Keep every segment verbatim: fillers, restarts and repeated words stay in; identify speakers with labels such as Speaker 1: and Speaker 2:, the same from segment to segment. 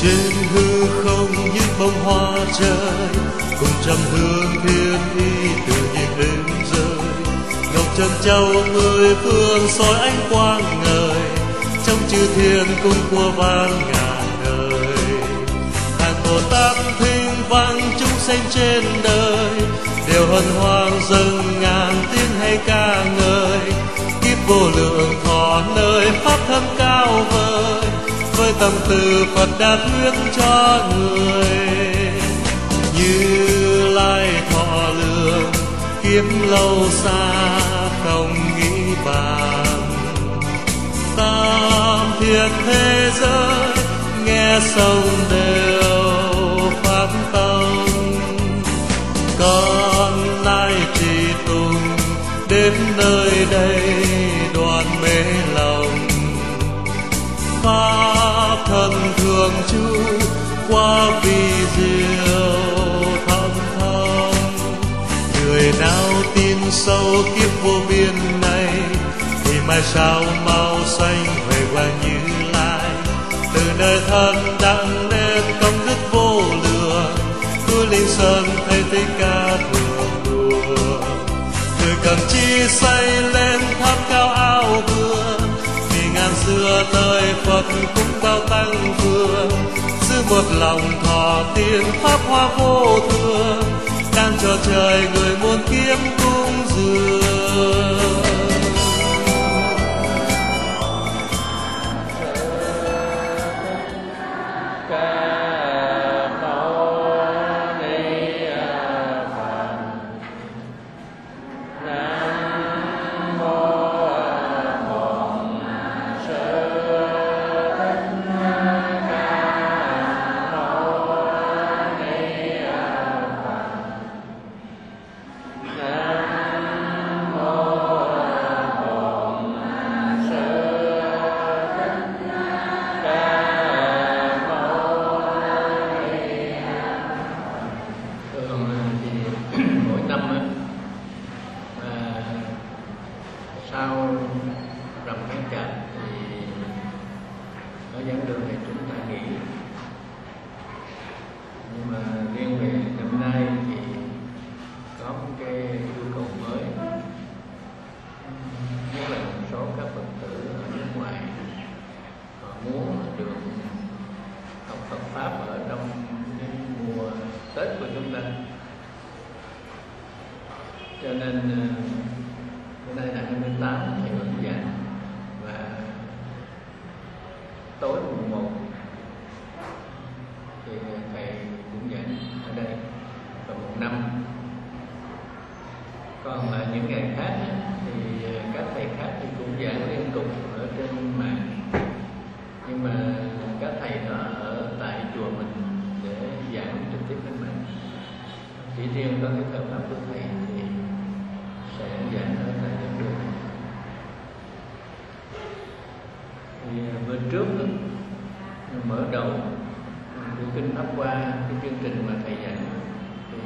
Speaker 1: trên hư không những bông hoa rơi, cùng trầm hương thiên y tự nhiên êm rơi. Ngọc trân châu mười phương soi ánh quang ngời, trong chư thiên cung của vang ngàn đời. Hàng Bồ Tát thinh vang chúng sanh trên đời, đều hân hoan dâng ngàn tiếng hay ca ngợi. Kiếp vô lượng thọ nơi pháp thân cao vời, với tâm từ Phật đã thuyết cho người. Như Lai thọ lượng kiếp lâu xa không nghĩ bàn, tam thiên thế giới nghe sông đều pháp tông. Con nay trì tùng đến nơi đây đoàn mê lòng, pháp thân thường trú qua vi diệu thâm thâm. Người nào tin sâu kiếp vô biên này, thì mai sau mau sanh về qua Như Lai. Từ nơi thân đặng nên công đức vô lượng, núi Linh Sơn thấy Thích Ca thường đùa. Người cầm chi xây lên tháp cao ao vương, vì ngàn xưa nơi Phật cũng cao tăng vương. Giữ một lòng thọ tiên pháp hoa vô thường, đang cho trời người muôn kiếp cúng dường.
Speaker 2: Cho nên bữa nay là hai mươi tám thầy vẫn giảng, và tối mùng một thì thầy cũng giảng ở đây vào mùng năm. Còn là những ngày khác thì các thầy khác thì cũng giảng liên tục ở trên mạng, nhưng mà các thầy đó ở tại chùa mình để giảng trực tiếp trên mạng. Chỉ riêng có cái thời pháp của thầy thì sẽ giảng ở tại giảng đường. Thì bữa trước đó, mở đầu của kinh Pháp Hoa, cái chương trình mà thầy giảng, thì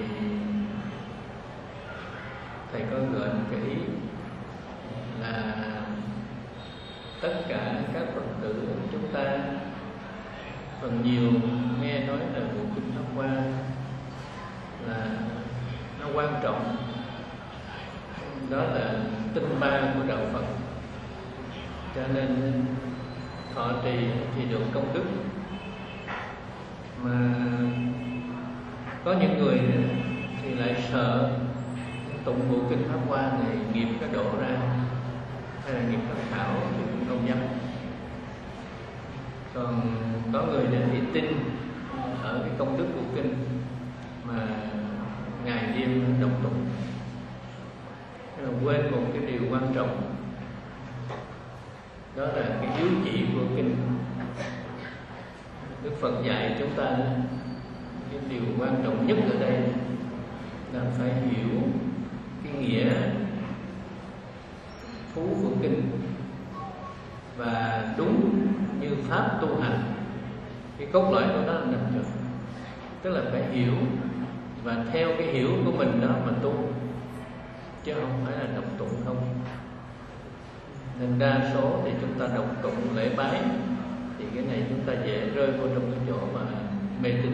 Speaker 2: thầy có gợi một cái ý là tất cả các Phật tử chúng ta phần nhiều nghe nói là bộ kinh Pháp Hoa là nó quan trọng, đó là tinh ba của đạo Phật, cho nên thọ trì thì được công đức. Mà có những người thì lại sợ tụng bộ kinh Pháp Hoa này nghiệp nó đổ ra, hay là nghiệp nó khảo thì cũng không dám. Còn có người thì tin ở cái công đức của kinh mà ngày đêm đọc tụng, quên một cái điều quan trọng, đó là cái yếu chỉ của kinh. Đức Phật dạy chúng ta cái điều quan trọng nhất ở đây là phải hiểu cái nghĩa thú của kinh và đúng như pháp tu hành. Cái cốt lõi của nó là nằm chỗ, tức là phải hiểu và theo cái hiểu của mình đó mà tu, chứ không phải là đọc tụng không. Nên đa số thì chúng ta đọc tụng lễ bái thì cái này chúng ta dễ rơi vô trong cái chỗ mà mê tín.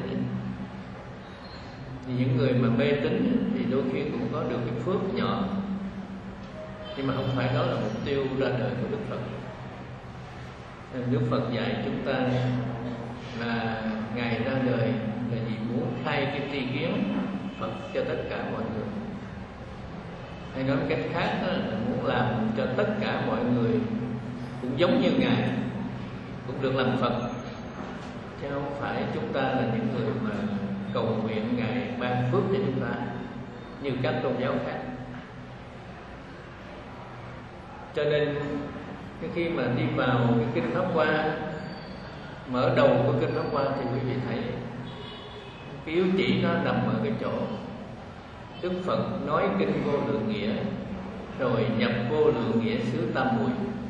Speaker 2: Thì những người mà mê tín thì đôi khi cũng có được cái phước nhỏ, nhưng mà không phải đó là mục tiêu ra đời của Đức Phật. Nên Đức Phật dạy chúng ta là Ngài ra đời là vì muốn khai cái tri kiến Phật cho tất cả mọi người. Hay nói cách khác đó, là muốn làm cho tất cả mọi người cũng giống như Ngài, cũng được làm Phật, chứ không phải chúng ta là những người mà cầu nguyện Ngài ban phước cho chúng ta như các tôn giáo khác. Cho nên cái khi mà đi vào cái kinh Pháp Hoa, mở đầu của kinh Pháp Hoa thì quý vị thấy cái yếu chỉ nó nằm ở cái chỗ Đức Phật nói kinh vô lượng nghĩa, rồi nhập vô lượng nghĩa xứ tam muội,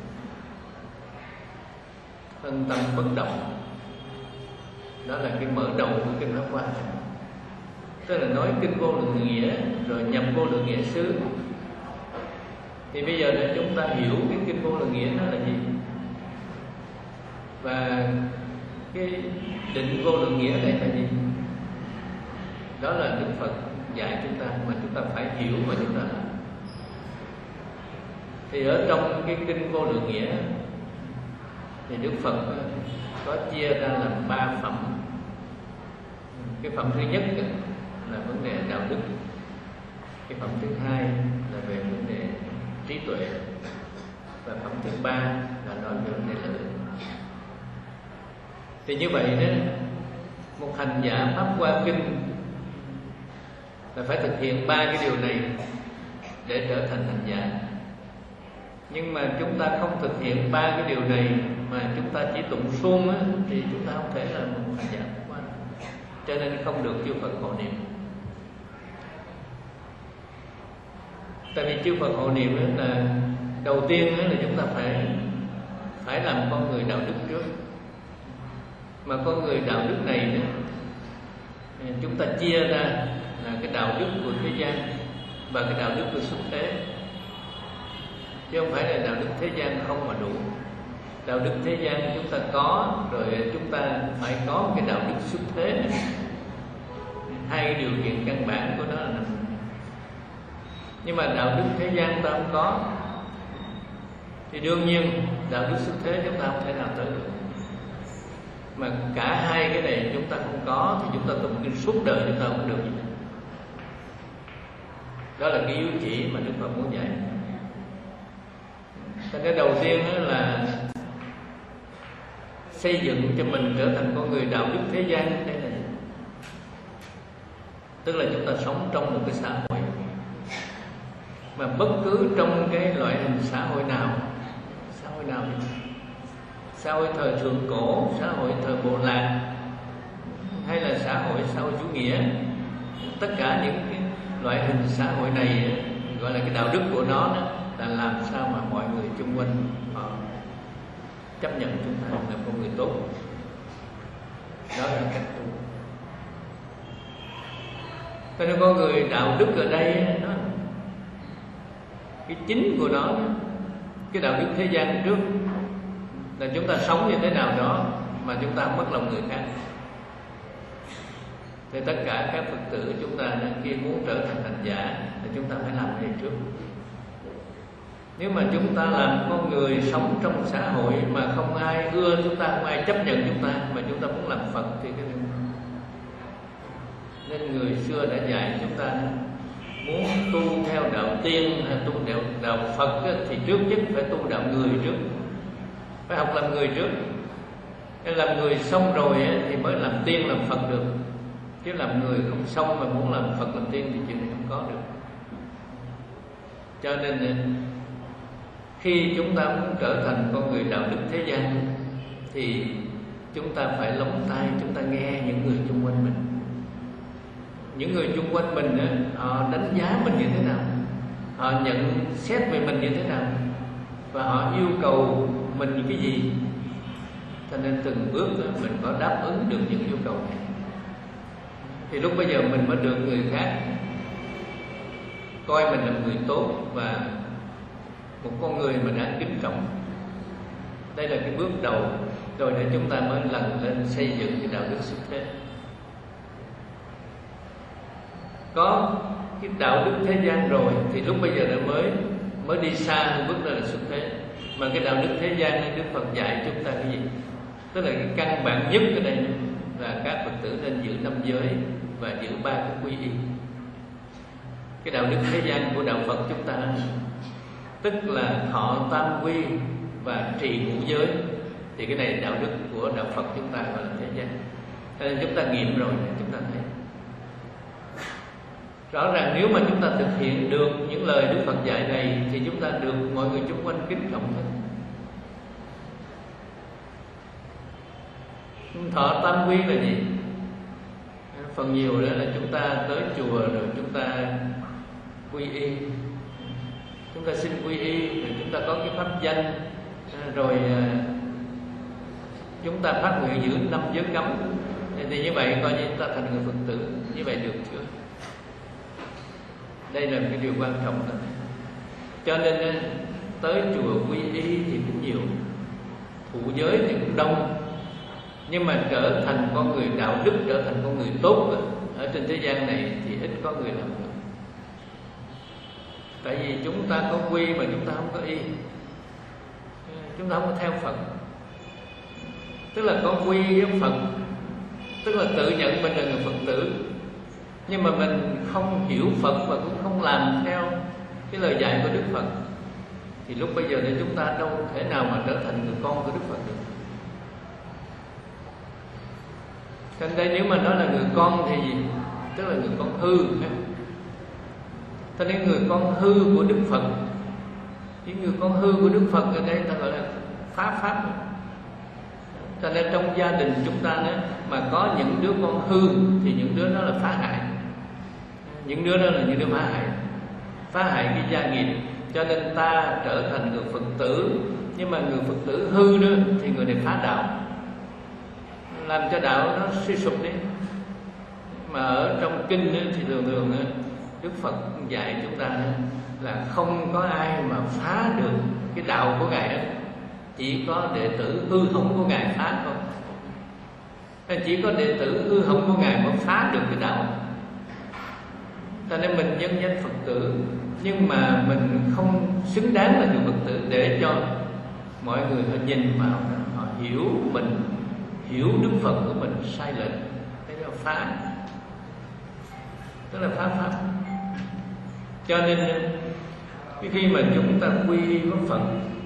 Speaker 2: thân tâm bất động. Đó là cái mở đầu của kinh Pháp Hoa. Tức là nói kinh vô lượng nghĩa rồi nhập vô lượng nghĩa xứ. Thì bây giờ để chúng ta hiểu cái kinh vô lượng nghĩa nó là gì, và cái định vô lượng nghĩa đây là gì, đó là Đức Phật dạy chúng ta mà chúng ta phải hiểu mà chúng ta làm. Thì ở trong cái kinh vô lượng nghĩa thì Đức Phật có chia ra làm ba phẩm. Cái phẩm thứ nhất là vấn đề đạo đức, cái phẩm thứ hai là về vấn đề trí tuệ, và phẩm thứ ba là nói về vấn đề lợi ích. Thì như vậy đó, một hành giả Pháp Hoa Kinh là phải thực hiện ba cái điều này để trở thành hành giả. Nhưng mà chúng ta không thực hiện ba cái điều này mà chúng ta chỉ tụng suông á, thì chúng ta không thể là một hành giả Pháp Hoa. Cho nên không được chư Phật hộ niệm. Tại vì chư Phật hộ niệm là đầu tiên là chúng ta phải phải làm con người đạo đức trước. Mà con người đạo đức này đó, chúng ta chia ra là cái đạo đức của thế gian và cái đạo đức của xuất thế, chứ không phải là đạo đức thế gian không mà đủ. Đạo đức thế gian chúng ta có rồi, chúng ta phải có cái đạo đức xuất thế này. Hai cái điều kiện căn bản của nó là nằm. Nhưng mà đạo đức thế gian ta không có, thì đương nhiên đạo đức xuất thế chúng ta không thể nào tới được. Mà cả hai cái này chúng ta không có thì chúng ta tụng kinh suốt đời chúng ta không được gì. Đó là cái yếu chỉ mà Đức Phật muốn dạy. Cái đầu tiên là xây dựng cho mình trở thành con người đạo đức thế gian. Đây là tức là chúng ta sống trong một cái xã hội mà bất cứ trong cái loại hình xã hội nào, xã hội nào xã hội thời thượng cổ, xã hội thời bộ lạc, hay là xã hội xã hội chủ nghĩa, tất cả những cái loại hình xã hội này gọi là cái đạo đức của nó đó, là làm sao mà mọi người xung quanh họ chấp nhận chúng ta là con người tốt. Đó là cách tu. Cho nên con người đạo đức ở đây nó cái chính của nó, cái đạo đức thế gian trước là chúng ta sống như thế nào đó mà chúng ta mất lòng người khác. Thì tất cả các Phật tử chúng ta khi muốn trở thành hành giả thì chúng ta phải làm cái này trước. Nếu mà chúng ta làm con người sống trong xã hội mà không ai ưa chúng ta, không ai chấp nhận chúng ta, mà chúng ta muốn làm Phật thì cái này. Nên người xưa đã dạy chúng ta muốn tu theo đạo tiên hay tu đạo, đạo Phật thì trước nhất phải tu đạo người trước, phải học làm người trước. Cái làm người xong rồi thì mới làm tiên làm Phật được, chứ làm người không xong mà muốn làm Phật làm tiên thì chuyện này không có được. Cho nên khi chúng ta muốn trở thành con người đạo đức thế gian thì chúng ta phải lóng tai, chúng ta nghe những người xung quanh mình. Những người xung quanh mình họ đánh giá mình như thế nào, họ nhận xét về mình như thế nào, và họ yêu cầu mình cái gì. Cho nên từng bước mình có đáp ứng được những yêu cầu này thì lúc bây giờ mình mới được người khác coi mình là người tốt và một con người mà đáng kính trọng. Đây là cái bước đầu rồi để chúng ta mới lần lên xây dựng cái đạo đức xuất thế. Có cái đạo đức thế gian rồi thì lúc bây giờ nó mới mới đi xa hơn, bước ra là xuất thế. Mà cái đạo đức thế gian này Đức Phật dạy chúng ta cái gì? Tức là cái căn bản nhất ở đây là các Phật tử nên giữ năm giới và giữ ba cái quy y. Cái đạo đức thế gian của đạo Phật chúng ta tức là thọ tam quy và trì ngũ giới, thì cái này là đạo đức của đạo Phật chúng ta gọi là thế gian. Cho nên chúng ta nghiệm rồi chúng ta thấy rõ ràng nếu mà chúng ta thực hiện được những lời Đức Phật dạy này thì chúng ta được mọi người xung quanh kính trọng hơn. Thọ tam quy là gì? Phần nhiều đó là chúng ta tới chùa rồi chúng ta quy y, chúng ta xin quy y, rồi chúng ta có cái pháp danh, rồi chúng ta phát nguyện giữ năm giới cấm, thì như vậy coi như chúng ta thành người Phật tử. Như vậy được chưa? Đây là cái điều quan trọng đó. Cho nên tới chùa quy y thì cũng nhiều, thụ giới thì cũng đông, nhưng mà trở thành con người đạo đức, trở thành con người tốt ở trên thế gian này thì ít có người làm được. Tại vì chúng ta có quy mà chúng ta không có y, chúng ta không có theo Phật. Tức là có quy với Phật, tức là tự nhận mình là người Phật tử, nhưng mà mình không hiểu Phật và cũng không làm theo cái lời dạy của Đức Phật, thì lúc bây giờ thì chúng ta đâu thể nào mà trở thành người con của Đức Phật được. Cho nên đây nếu mà nói là người con thì gì? Tức là người con hư. Cho nên người con hư của Đức Phật, những người con hư của Đức Phật ở đây ta gọi là phá pháp. Cho nên trong gia đình chúng ta đó, mà có những đứa con hư thì những đứa đó là phá hại, những đứa đó là những đứa phá hại, phá hại cái gia nghiệp. Cho nên ta trở thành người Phật tử, nhưng mà người Phật tử hư đó thì người này phá đạo, làm cho đạo nó suy sụp đi. Mà ở trong kinh đó, thì thường thường đó, Đức Phật dạy chúng ta đó, là không có ai mà phá được cái đạo của Ngài đó, chỉ có đệ tử hư hỏng của Ngài phá thôi. Chỉ có đệ tử hư hỏng của Ngài mới phá được cái đạo. Cho nên mình nhân danh Phật tử, nhưng mà mình không xứng đáng là người Phật tử, để cho mọi người họ nhìn vào, họ hiểu mình, hiểu Đức Phật của mình sai lệch, thế là phá, tức là phá pháp. Cho nên khi mà chúng ta quy với Phật,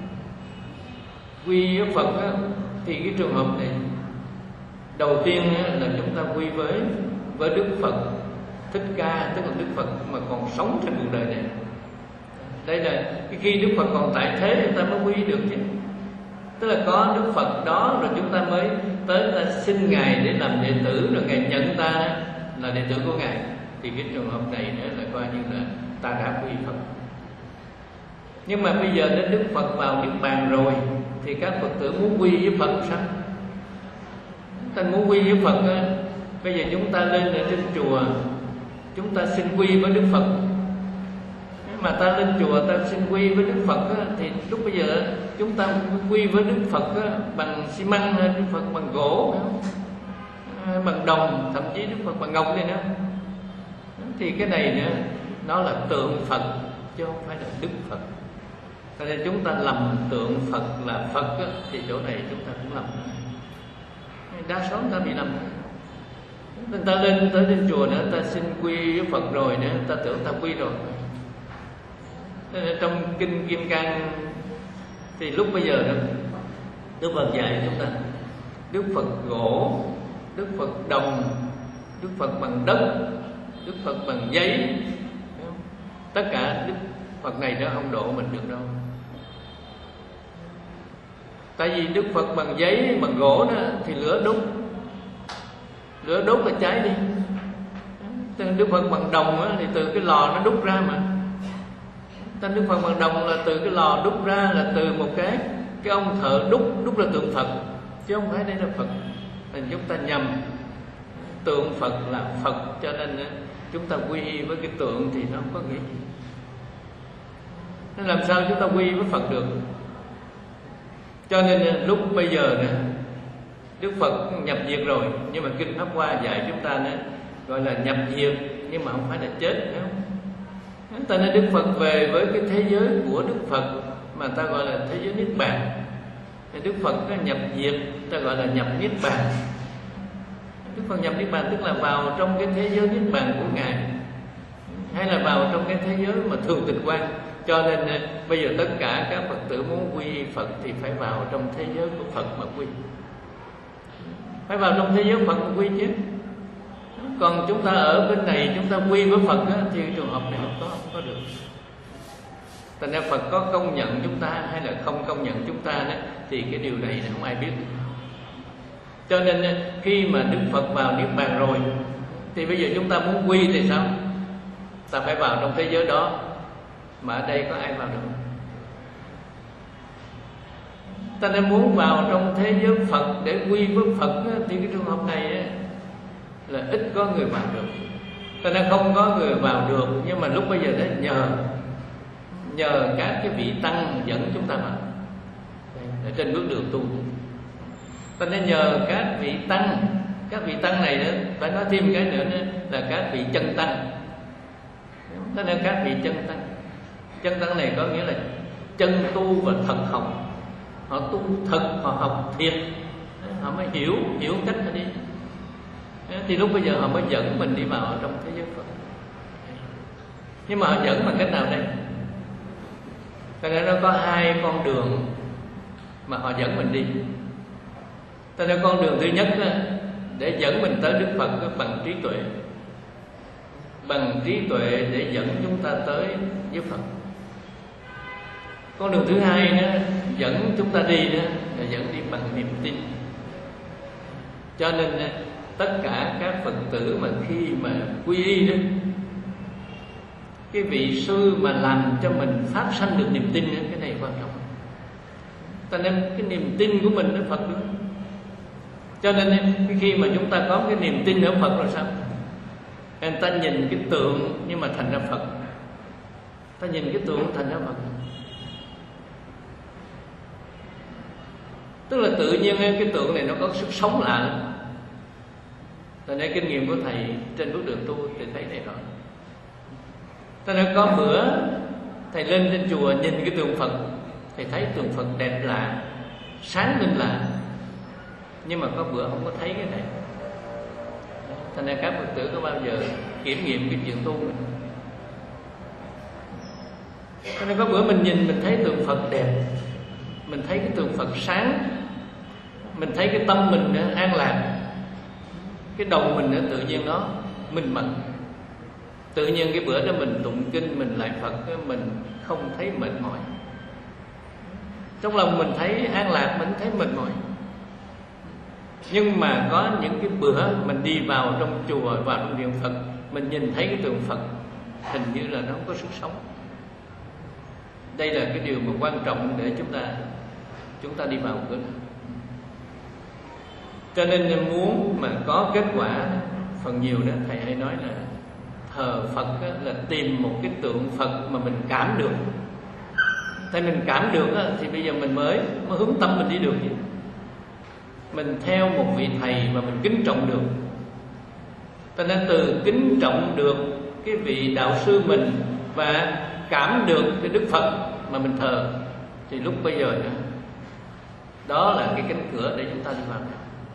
Speaker 2: quy với Phật á, thì cái trường hợp này đầu tiên á, là chúng ta quy với với Đức Phật Thích Ca, tức là Đức Phật mà còn sống trên cuộc đời này. Đây là khi Đức Phật còn tại thế chúng ta mới quy được chứ. Tức là có Đức Phật đó rồi chúng ta mới tới ta xin Ngài để làm đệ tử, rồi Ngài nhận ta là đệ tử của Ngài. Thì cái trường hợp này nữa là coi như là ta đã quy Phật. Nhưng mà bây giờ đến Đức Phật vào Niết Bàn rồi thì các Phật tử muốn quy với Phật sao? Ta muốn quy với Phật á, bây giờ chúng ta lên ở trên chùa, chúng ta xin quy với Đức Phật. Mà ta lên chùa ta xin quy với Đức Phật á, thì lúc bây giờ chúng ta quy với Đức Phật á, bằng xi măng hay Đức Phật bằng gỗ, bằng đồng, thậm chí Đức Phật bằng ngọc đây nữa. Thì cái này nữa nó là tượng Phật chứ không phải là Đức Phật. Cho nên chúng ta lầm tượng Phật là Phật á, thì chỗ này chúng ta cũng lầm. Đa số người ta bị lầm. Người ta lên tới trên chùa nữa, ta xin quy với Phật rồi nữa, ta tưởng ta quy rồi. Nên trong kinh Kim Cang thì lúc bây giờ đó Đức Phật dạy chúng ta Đức Phật gỗ, Đức Phật đồng, Đức Phật bằng đất, Đức Phật bằng giấy, tất cả Đức Phật này nó không độ mình được đâu. Tại vì Đức Phật bằng giấy, bằng gỗ đó thì lửa đốt, lửa đốt là cháy đi. Đức Phật bằng đồng đó, thì từ cái lò nó đúc ra mà. Tên Đức Phật bằng đồng là từ cái lò đúc ra, là từ một cái cái ông thợ đúc, đúc là tượng Phật, chứ không phải đây là Phật. Nên chúng ta nhầm, tượng Phật là Phật, cho nên chúng ta quy y với cái tượng thì nó không có nghĩa gì. Nên làm sao chúng ta quy với Phật được? Cho nên lúc bây giờ nè, Đức Phật nhập diệt rồi, nhưng mà kinh Pháp Hoa dạy chúng ta nữa gọi là nhập diệt, nhưng mà không phải là chết, phải không? Ta nói Đức Phật về với cái thế giới của Đức Phật mà ta gọi là thế giới Niết Bàn. Thì Đức Phật có nhập diệt, ta gọi là nhập Niết Bàn. Đức Phật nhập Niết Bàn tức là vào trong cái thế giới Niết Bàn của Ngài, hay là vào trong cái thế giới mà thường tịch quan. Cho nên bây giờ tất cả các Phật tử muốn quy y Phật thì phải vào trong thế giới của Phật mà quy. Phải vào trong thế giới Phật mà quy chứ. Còn chúng ta ở bên này chúng ta quy với Phật á, thì trường hợp này không có, không có được. Thành ra Phật có công nhận chúng ta hay là không công nhận chúng ta đó, thì cái điều này không ai biết. Cho nên khi mà Đức Phật vào Niết Bàn rồi thì bây giờ chúng ta muốn quy thì sao? Ta phải vào trong thế giới đó. Mà ở đây có ai vào được? Ta nên muốn vào trong thế giới Phật để quy với Phật á, thì cái trường hợp này á, là ít có người vào được. Ta nên không có người vào được. Nhưng mà lúc bây giờ đó nhờ Nhờ các cái vị tăng dẫn chúng ta vào ở trên bước đường tu. Ta nên nhờ các vị tăng. Các vị tăng này nữa, phải nói thêm cái nữa, nữa là các vị chân tăng. Ta nên các vị chân tăng. Chân tăng này có nghĩa là chân tu và thật học. Họ tu thật, họ học thiệt, họ mới hiểu hiểu cách họ đi. Thì lúc bây giờ họ mới dẫn mình đi vào trong thế giới Phật. Nhưng mà họ dẫn bằng cách nào đây? Cho nên nó có hai con đường mà họ dẫn mình đi. Cho nên con đường thứ nhất để dẫn mình tới Đức Phật bằng trí tuệ. Bằng trí tuệ để dẫn chúng ta tới với Phật. Con đường thứ hai đó, dẫn chúng ta đi đó, là dẫn đi bằng niềm tin. Cho nên tất cả các Phật tử mà khi mà quy y đó, cái vị sư mà làm cho mình phát sanh được niềm tin đó, cái này quan trọng. Ta nên cái niềm tin của mình ở Phật đó. Cho nên khi mà chúng ta có cái niềm tin ở Phật rồi sao? Người ta nhìn cái tượng nhưng mà thành ra Phật. Ta nhìn cái tượng thành ra Phật. Tức là tự nhiên cái tượng này nó có sức sống lạ lắm. Tại nên kinh nghiệm của thầy trên bước đường tu thì thấy này rõ. Tại nên có bữa thầy lên trên chùa nhìn cái tượng Phật, thầy thấy tượng Phật đẹp lạ, sáng lên lạ. Nhưng mà có bữa không có thấy cái này. Thành ra các Phật tử có bao giờ kiểm nghiệm cái chuyện tu mình. Cho nên có bữa mình nhìn mình thấy tượng Phật đẹp, mình thấy cái tượng Phật sáng, mình thấy cái tâm mình nó an lạc, cái đầu mình nó tự nhiên nó minh mẫn. Tự nhiên cái bữa đó mình tụng kinh, mình lại Phật, mình không thấy mệt mỏi. Trong lòng mình thấy an lạc, mình thấy mệt mỏi. Nhưng mà có những cái bữa mình đi vào trong chùa, vào trong điện Phật, mình nhìn thấy cái tượng Phật hình như là nó không có sức sống. Đây là cái điều mà quan trọng để chúng ta chúng ta đi vào cửa đó. Cho nên muốn mà có kết quả, phần nhiều đó thầy hay nói là thờ Phật là tìm một cái tượng Phật mà mình cảm được. Tại mình cảm được thì bây giờ mình mới mới hướng tâm mình đi được. Mình theo một vị thầy mà mình kính trọng được. Cho nên từ kính trọng được cái vị đạo sư mình và cảm được cái Đức Phật mà mình thờ, thì lúc bây giờ đó, đó là cái cánh cửa để chúng ta đi vào.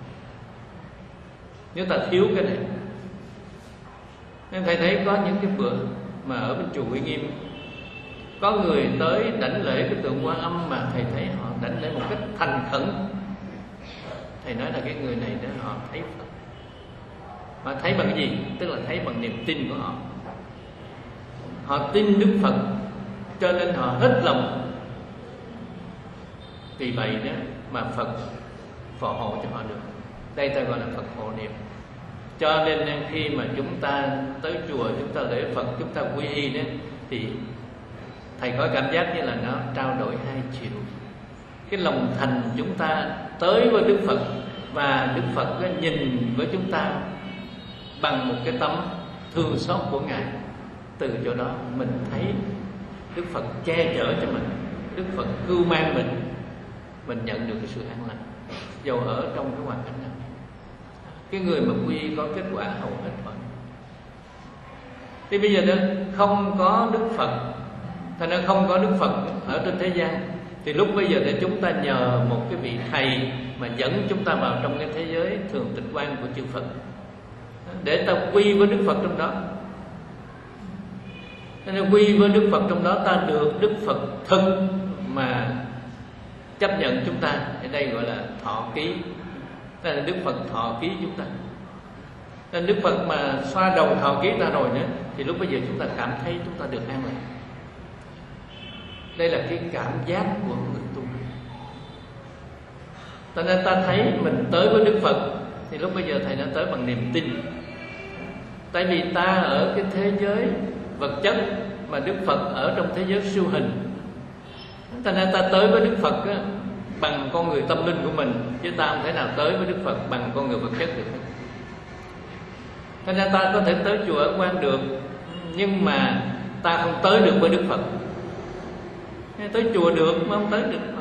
Speaker 2: Nếu ta thiếu cái này, nên thầy thấy có những cái bữa mà ở bên chùa Uy Nghiêm có người tới đảnh lễ cái tượng Quan Âm mà thầy thấy họ đảnh lễ một cách thành khẩn. Thầy nói là cái người này đó họ thấy Phật. Mà thấy bằng cái gì? Tức là thấy bằng niềm tin của họ. Họ tin Đức Phật, cho nên họ hết lòng. Vì vậy đó mà Phật phò hộ cho họ được. Đây ta gọi là Phật hộ niệm. Cho nên khi mà chúng ta tới chùa, chúng ta lễ Phật, chúng ta quy y đó, thì thầy có cảm giác như là nó trao đổi hai chiều. Cái lòng thành chúng ta tới với Đức Phật, và Đức Phật nhìn với chúng ta bằng một cái tấm thương xót của Ngài. Từ chỗ đó mình thấy Đức Phật che chở cho mình, Đức Phật cưu mang mình, mình nhận được cái sự an lành. dầu ở trong cái hoàn cảnh nào. Cái người mà quy có kết quả hầu hết thôi. Thì bây giờ đó không có Đức Phật, thành ra không có Đức Phật ở trên thế gian, thì lúc bây giờ để chúng ta nhờ một cái vị thầy mà dẫn chúng ta vào trong cái thế giới thường tịch quan của chư Phật, để ta quy với Đức Phật trong đó. Nên quy với Đức Phật trong đó, ta được Đức Phật thực mà chấp nhận chúng ta. Ở đây gọi là thọ ký. Đây là Đức Phật thọ ký chúng ta. Nên Đức Phật mà xoa đầu thọ ký ta rồi nữa, thì lúc bây giờ chúng ta cảm thấy chúng ta được an lạc. Đây là cái cảm giác của người tu. Cho nên ta thấy mình tới với Đức Phật, thì lúc bây giờ thầy đã tới bằng niềm tin. Tại vì ta ở cái thế giới vật chất, mà Đức Phật ở trong thế giới siêu hình. Cho nên ta tới với Đức Phật á, bằng con người tâm linh của mình, chứ ta không thể nào tới với Đức Phật bằng con người vật chất được. Cho nên ta có thể tới chùa Ấn Quang được, nhưng mà ta không tới được với Đức Phật. Tới chùa được mà không tới được Phật.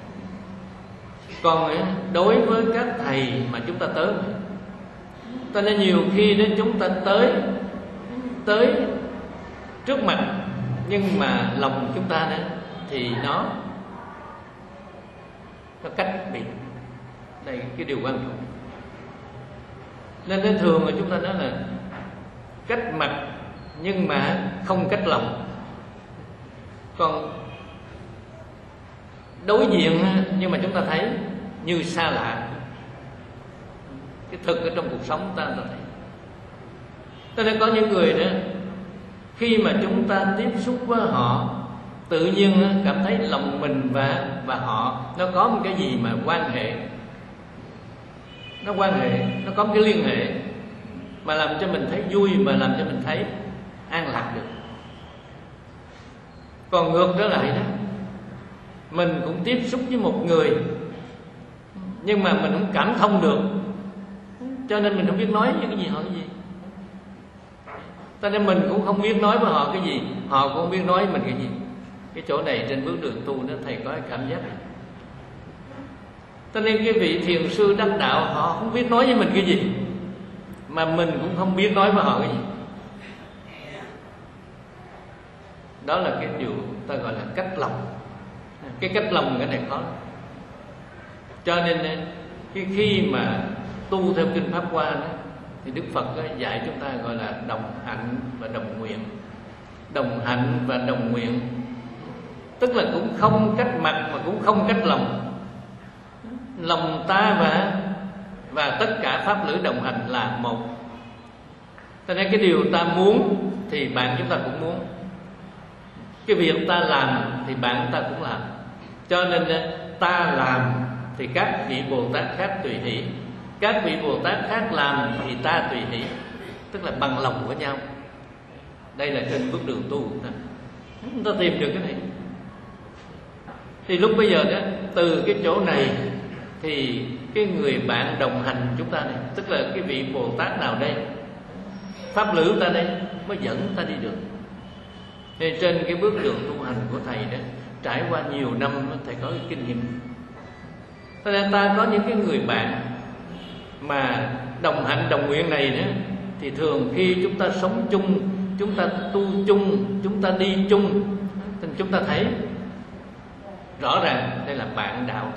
Speaker 2: Còn đối với các thầy mà chúng ta tới, cho nên nhiều khi đến chúng ta tới tới trước mặt, nhưng mà lòng chúng ta đó thì nó nó cách biệt. Đây cái điều quan trọng. Nên đến thường là chúng ta nói là cách mặt nhưng mà không cách lòng. Còn đối diện nhưng mà chúng ta thấy như xa lạ. Cái thực ở trong cuộc sống ta ta thấy. Cho nên có những người đó, khi mà chúng ta tiếp xúc với họ, tự nhiên cảm thấy lòng mình và và họ nó có một cái gì mà quan hệ, nó quan hệ, nó có một cái liên hệ mà làm cho mình thấy vui, mà làm cho mình thấy an lạc được. Còn ngược trở lại đó, mình cũng tiếp xúc với một người, nhưng mà mình không cảm thông được, cho nên mình không biết nói những cái gì họ cái gì. Cho nên mình cũng không biết nói với họ cái gì, họ cũng không biết nói với mình cái gì. Cái chỗ này trên bước đường tu đó thầy có cái cảm giác này. Cho nên cái vị thiền sư đắc đạo, họ không biết nói với mình cái gì, mà mình cũng không biết nói với họ cái gì. Đó là cái điều ta gọi là cách lòng. Cái cách lòng cái này khó. Cho nên cái khi mà tu theo kinh Pháp Hoa đó, thì Đức Phật dạy chúng ta gọi là đồng hạnh và đồng nguyện. Đồng hạnh và đồng nguyện, tức là cũng không cách mặt mà cũng không cách lòng. Lòng ta và và tất cả pháp lữ đồng hành là một. Cho nên cái điều ta muốn thì bạn chúng ta cũng muốn, cái việc ta làm thì bạn ta cũng làm. Cho nên ta làm thì các vị Bồ Tát khác tùy hỷ, các vị Bồ Tát khác làm thì ta tùy hỷ, tức là bằng lòng của nhau. Đây là trên bước đường tu của ta. Chúng ta tìm được cái này. Thì lúc bây giờ đó, từ cái chỗ này thì cái người bạn đồng hành chúng ta này, tức là cái vị Bồ Tát nào đây, pháp lữ ta đây, mới dẫn ta đi được. Nên trên cái bước đường tu hành của thầy đó, trải qua nhiều năm thầy có cái kinh nghiệm. Cho nên ta có những cái người bạn mà đồng hạnh đồng nguyện này đó, thì thường khi chúng ta sống chung, chúng ta tu chung, chúng ta đi chung, thì chúng ta thấy rõ ràng đây là bạn đạo,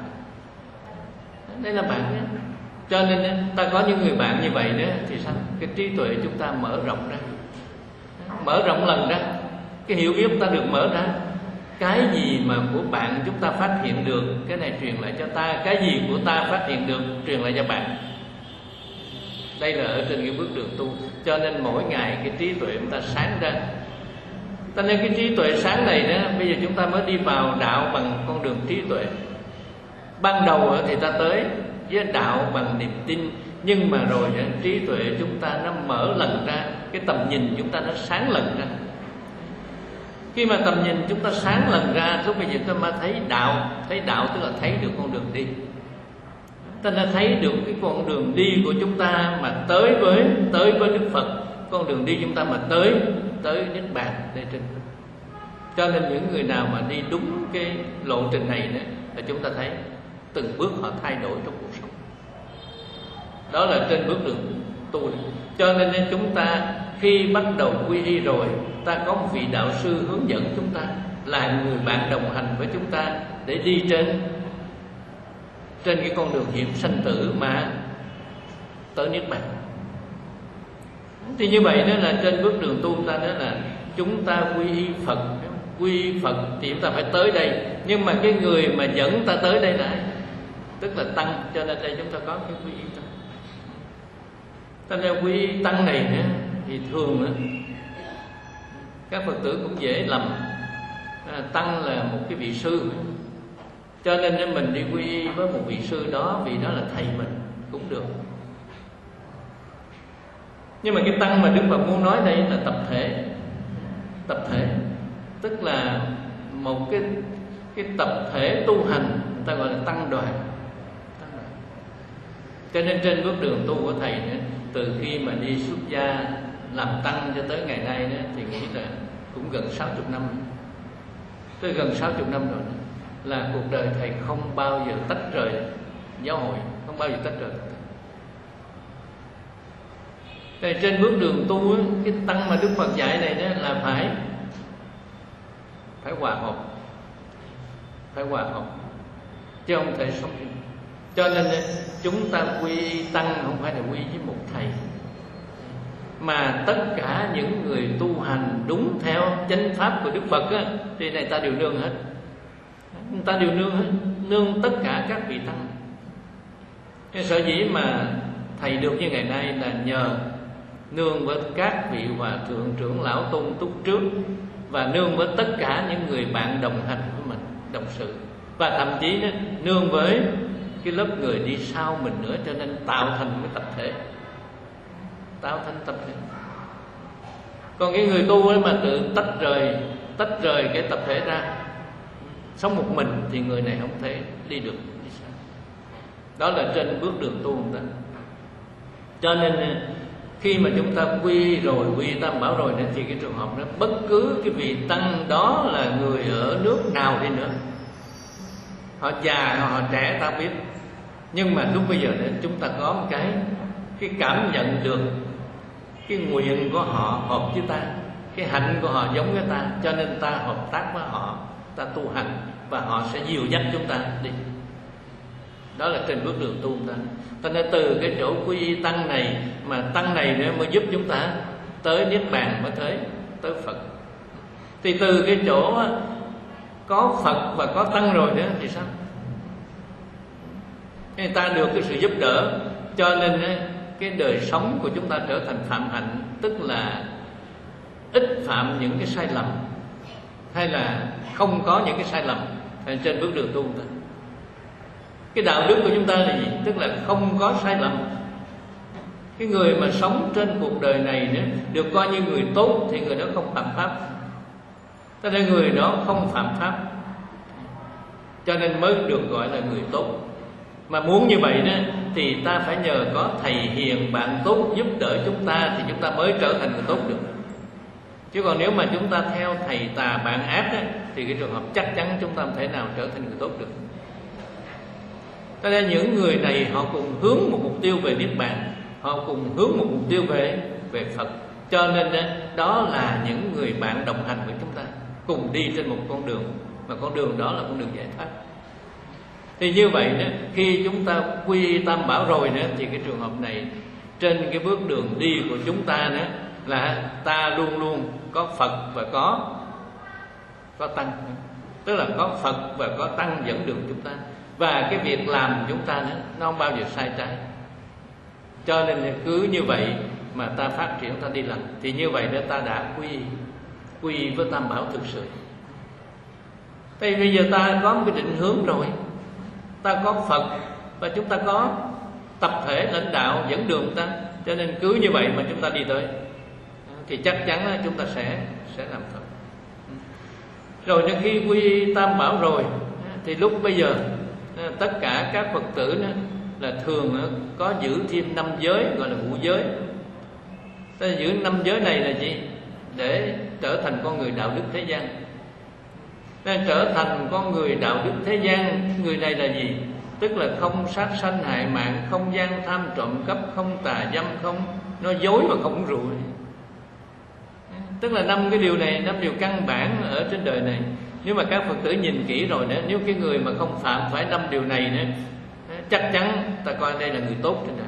Speaker 2: đây là bạn đó. Cho nên ta có những người bạn như vậy đó, thì sao? Cái trí tuệ chúng ta mở rộng ra, mở rộng lần ra, cái hiểu biết ta được mở ra. Cái gì mà của bạn chúng ta phát hiện được, cái này truyền lại cho ta. Cái gì của ta phát hiện được, truyền lại cho bạn. Đây là ở trên cái bước đường tu. Cho nên mỗi ngày cái trí tuệ chúng ta sáng ra. Cho nên cái trí tuệ sáng này đó, bây giờ chúng ta mới đi vào đạo bằng con đường trí tuệ. Ban đầu thì ta tới với đạo bằng niềm tin, nhưng mà rồi trí tuệ chúng ta nó mở lần ra, cái tầm nhìn chúng ta nó sáng lần ra. Khi mà tầm nhìn chúng ta sáng lần ra, lúc bây giờ chúng ta mới thấy đạo. Thấy đạo tức là thấy được con đường đi. Ta đã thấy được cái con đường đi của chúng ta mà tới với tới với Đức Phật, con đường đi chúng ta mà tới tới Niết Bàn đây trên. Cho nên những người nào mà đi đúng cái lộ trình này đó, là chúng ta thấy từng bước họ thay đổi trong cuộc sống. Đó là trên bước đường tu. Cho nên chúng ta khi bắt đầu quy y rồi, ta có một vị đạo sư hướng dẫn chúng ta, là người bạn đồng hành với chúng ta để đi trên trên cái con đường hiểm sanh tử mà tới niết bàn. Thì như vậy đó là trên bước đường tu ta, đó là chúng ta quy y Phật. Quy y Phật thì chúng ta phải tới đây, nhưng mà cái người mà dẫn ta tới đây là ai? Tức là tăng. Cho nên đây chúng ta có cái quy y tăng. Cho nên quy y tăng này nữa, thì thường đó, các Phật tử cũng dễ lầm. À, tăng là một cái vị sư, cho nên mình đi quy y với một vị sư đó vì đó là thầy mình cũng được. Nhưng mà cái tăng mà Đức Phật muốn nói đây là tập thể. Tập thể tức là một cái cái tập thể tu hành, người ta gọi là tăng đoàn. Tăng đoàn. Cho nên trên bước đường tu của thầy nữa, từ khi mà đi xuất gia làm tăng cho tới ngày nay đó, thì nghĩ là cũng gần sáu mươi năm, tới gần sáu mươi năm rồi. Là cuộc đời thầy không bao giờ tách rời giáo hội, không bao giờ tách rời. Thì trên bước đường tu, cái tăng mà Đức Phật dạy này đó là phải phải hòa hợp, phải hòa hợp, chứ không thể sống riêng. Cho nên chúng ta quy tăng không phải là quy với một thầy, mà tất cả những người tu hành đúng theo chánh pháp của Đức Phật á, thì này ta đều nương hết. Người ta đều nương hết, nương tất cả các vị tăng. Cái sở dĩ mà thầy được như ngày nay là nhờ nương với các vị hòa thượng trưởng lão tôn túc trước, và nương với tất cả những người bạn đồng hành của mình, đồng sự, và thậm chí đó, nương với cái lớp người đi sau mình nữa. Cho nên tạo thành một tập thể, tạo thành tập thể. Còn cái người tu ấy mà tự tách rời tách rời cái tập thể ra, sống một mình, thì người này không thể đi được. Đi sao? Đó là trên bước đường tu người ta. Cho nên khi mà chúng ta quy rồi, quy tam bảo rồi, thì cái trường hợp đó, bất cứ cái vị tăng đó là người ở nước nào đi nữa, họ già họ trẻ ta biết, nhưng mà lúc bây giờ này, chúng ta có một cái cái cảm nhận được cái nguyện của họ hợp với ta, cái hạnh của họ giống với ta, cho nên ta hợp tác với họ, ta tu hành, và họ sẽ dìu dắt chúng ta đi. Đó là trên bước đường tu ta. Cho nên từ cái chỗ quy y tăng này, mà tăng này nữa mới giúp chúng ta tới niết bàn, mới tới tới Phật. Thì từ cái chỗ có Phật và có tăng rồi nữa thì sao? Người ta được cái sự giúp đỡ, cho nên cái đời sống của chúng ta trở thành phạm hạnh, tức là ít phạm những cái sai lầm, hay là không có những cái sai lầm trên bước đường tu ta. Cái đạo đức của chúng ta là gì? Tức là không có sai lầm. Cái người mà sống trên cuộc đời này nữa, được coi như người tốt, thì người đó không phạm pháp. Cho nên người đó không phạm pháp, cho nên mới được gọi là người tốt. Mà muốn như vậy đó, thì ta phải nhờ có thầy hiền bạn tốt giúp đỡ chúng ta, thì chúng ta mới trở thành người tốt được. Chứ còn nếu mà chúng ta theo thầy tà bạn ác đó, thì cái trường hợp chắc chắn chúng ta không thể nào trở thành người tốt được. Cho nên những người này họ cùng hướng một mục tiêu về niết bàn, họ cùng hướng một mục tiêu về về Phật. Cho nên đó là những người bạn đồng hành với chúng ta, cùng đi trên một con đường, mà con đường đó là con đường giải thoát. Thì như vậy đó, khi chúng ta quy tam bảo rồi nữa, thì cái trường hợp này trên cái bước đường đi của chúng ta nữa, là ta luôn luôn có Phật và có có tăng, tức là có Phật và có tăng dẫn đường chúng ta. Và cái việc làm của chúng ta nữa, nó không bao giờ sai trái. Cho nên cứ như vậy mà ta phát triển, ta đi làm, thì như vậy đó ta đã quy quy với tam bảo thực sự. Thì bây giờ ta có một cái định hướng rồi, ta có Phật và chúng ta có tập thể lãnh đạo dẫn đường ta, cho nên cứ như vậy mà chúng ta đi tới, thì chắc chắn là chúng ta sẽ sẽ làm Phật. Rồi đến khi quy tam bảo rồi, thì lúc bây giờ tất cả các Phật tử đó, là thường có giữ thêm năm giới, gọi là ngũ giới. Thế giữ năm giới này là gì? Để trở thành con người đạo đức thế gian. Nên trở thành con người đạo đức thế gian, người này là gì? tức là không sát sanh hại mạng, không gian tham trộm cắp, không tà dâm, không nói dối và không uống rượu. Tức là năm cái điều này, năm điều căn bản ở trên đời này. Nếu mà các Phật tử nhìn kỹ rồi nữa, nếu cái người mà không phạm phải năm điều này nữa, chắc chắn ta coi đây là người tốt trên đời.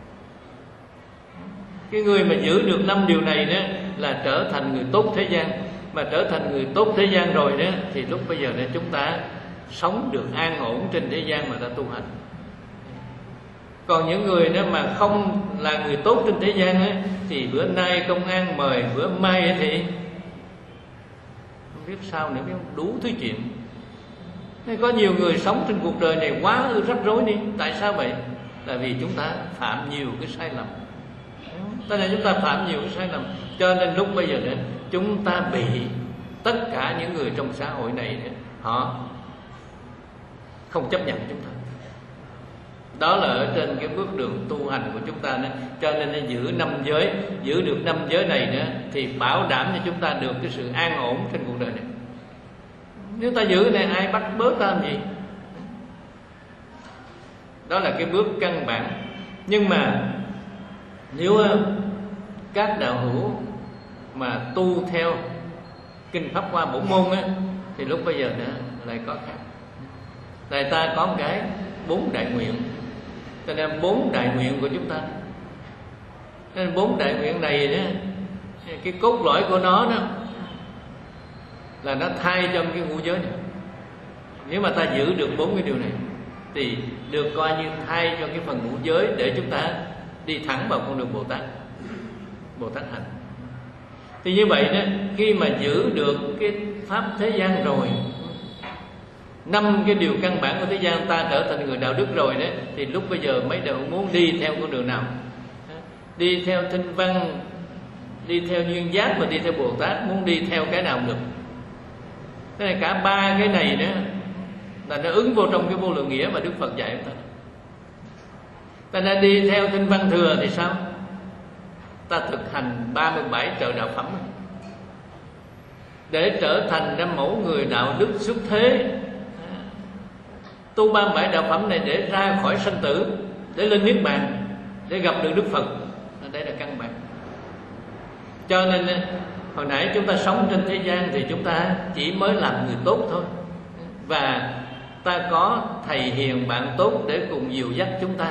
Speaker 2: Cái người mà giữ được năm điều này đó là trở thành người tốt thế gian. Mà trở thành người tốt thế gian rồi đó thì lúc bây giờ đó chúng ta sống được an ổn trên thế gian mà ta tu hành. Còn những người đó mà không là người tốt trên thế gian ấy, thì bữa nay công an mời, bữa mai thì không biết sao nữa, biết không? Đủ thứ chuyện. Nên có nhiều người sống trên cuộc đời này quá rắc rối đi. Tại sao vậy? Là vì chúng ta phạm nhiều cái sai lầm. Tại nên chúng ta phạm nhiều cái sai lầm, cho nên lúc bây giờ đó chúng ta bị tất cả những người trong xã hội này đó, họ không chấp nhận chúng ta. Đó là ở trên cái bước đường tu hành của chúng ta đó. Cho nên để giữ năm giới, giữ được năm giới này nữa thì bảo đảm cho chúng ta được cái sự an ổn trên cuộc đời này. Nếu ta giữ này ai bắt bớ ta làm gì? Đó là cái bước căn bản. Nhưng mà nếu các đạo hữu mà tu theo kinh Pháp Hoa bổn môn á, thì lúc bây giờ nữa lại có khác. Tại ta có một cái bốn đại nguyện, cho nên bốn đại nguyện của chúng ta, nên bốn đại nguyện này đó, cái cốt lõi của nó đó là nó thay cho cái ngũ giới này. Nếu mà ta giữ được bốn cái điều này thì được coi như thay cho cái phần ngũ giới để chúng ta đi thẳng vào con đường Bồ Tát, Bồ Tát hành. Thì như vậy đó, khi mà giữ được cái pháp thế gian rồi, năm cái điều căn bản của thế gian ta trở thành người đạo đức rồi đấy, thì lúc bây giờ mấy đạo muốn đi theo con đường nào? Đi theo Thanh Văn, đi theo Duyên Giác và đi theo Bồ Tát, muốn đi theo cái nào được? Thế này cả ba cái này đó là nó ứng vô trong cái vô lượng nghĩa mà Đức Phật dạy chúng ta. Ta đã đi theo Thanh Văn Thừa thì sao? Ta thực hành ba mươi bảy trợ đạo phẩm để trở thành ra mẫu người đạo đức xuất thế. Tu ba mươi bảy đạo phẩm này để ra khỏi sanh tử, để lên niết bàn, để gặp được Đức Phật. Đây là căn bản. Cho nên hồi nãy chúng ta sống trên thế gian thì chúng ta chỉ mới làm người tốt thôi, và ta có thầy hiền bạn tốt để cùng dìu dắt chúng ta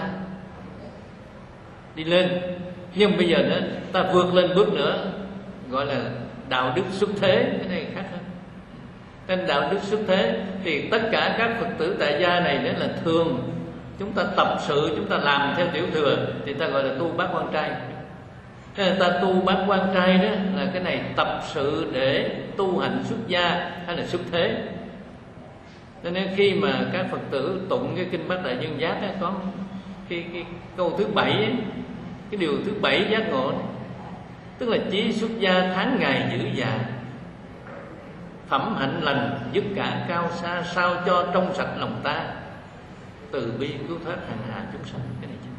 Speaker 2: đi lên. Nhưng bây giờ nữa ta vượt lên bước nữa, gọi là đạo đức xuất thế. Cái này khác hơn. Nên đạo đức xuất thế thì tất cả các Phật tử tại gia này đó là thường chúng ta tập sự, chúng ta làm theo tiểu thừa thì ta gọi là tu bát quan trai. Nên ta tu bát quan trai đó là cái này tập sự để tu hành xuất gia hay là xuất thế. Cho nên khi mà các Phật tử tụng cái kinh Bát Đại Nhân Giác đó, có cái, cái câu thứ bảy ấy, cái điều thứ bảy giác ngộ này, tức là chí xuất gia tháng ngày giữ dạ, phẩm hạnh lành dứt cả cao xa, sao cho trong sạch lòng ta, từ bi cứu thoát hàng hà chúng sanh. Cái này chứ,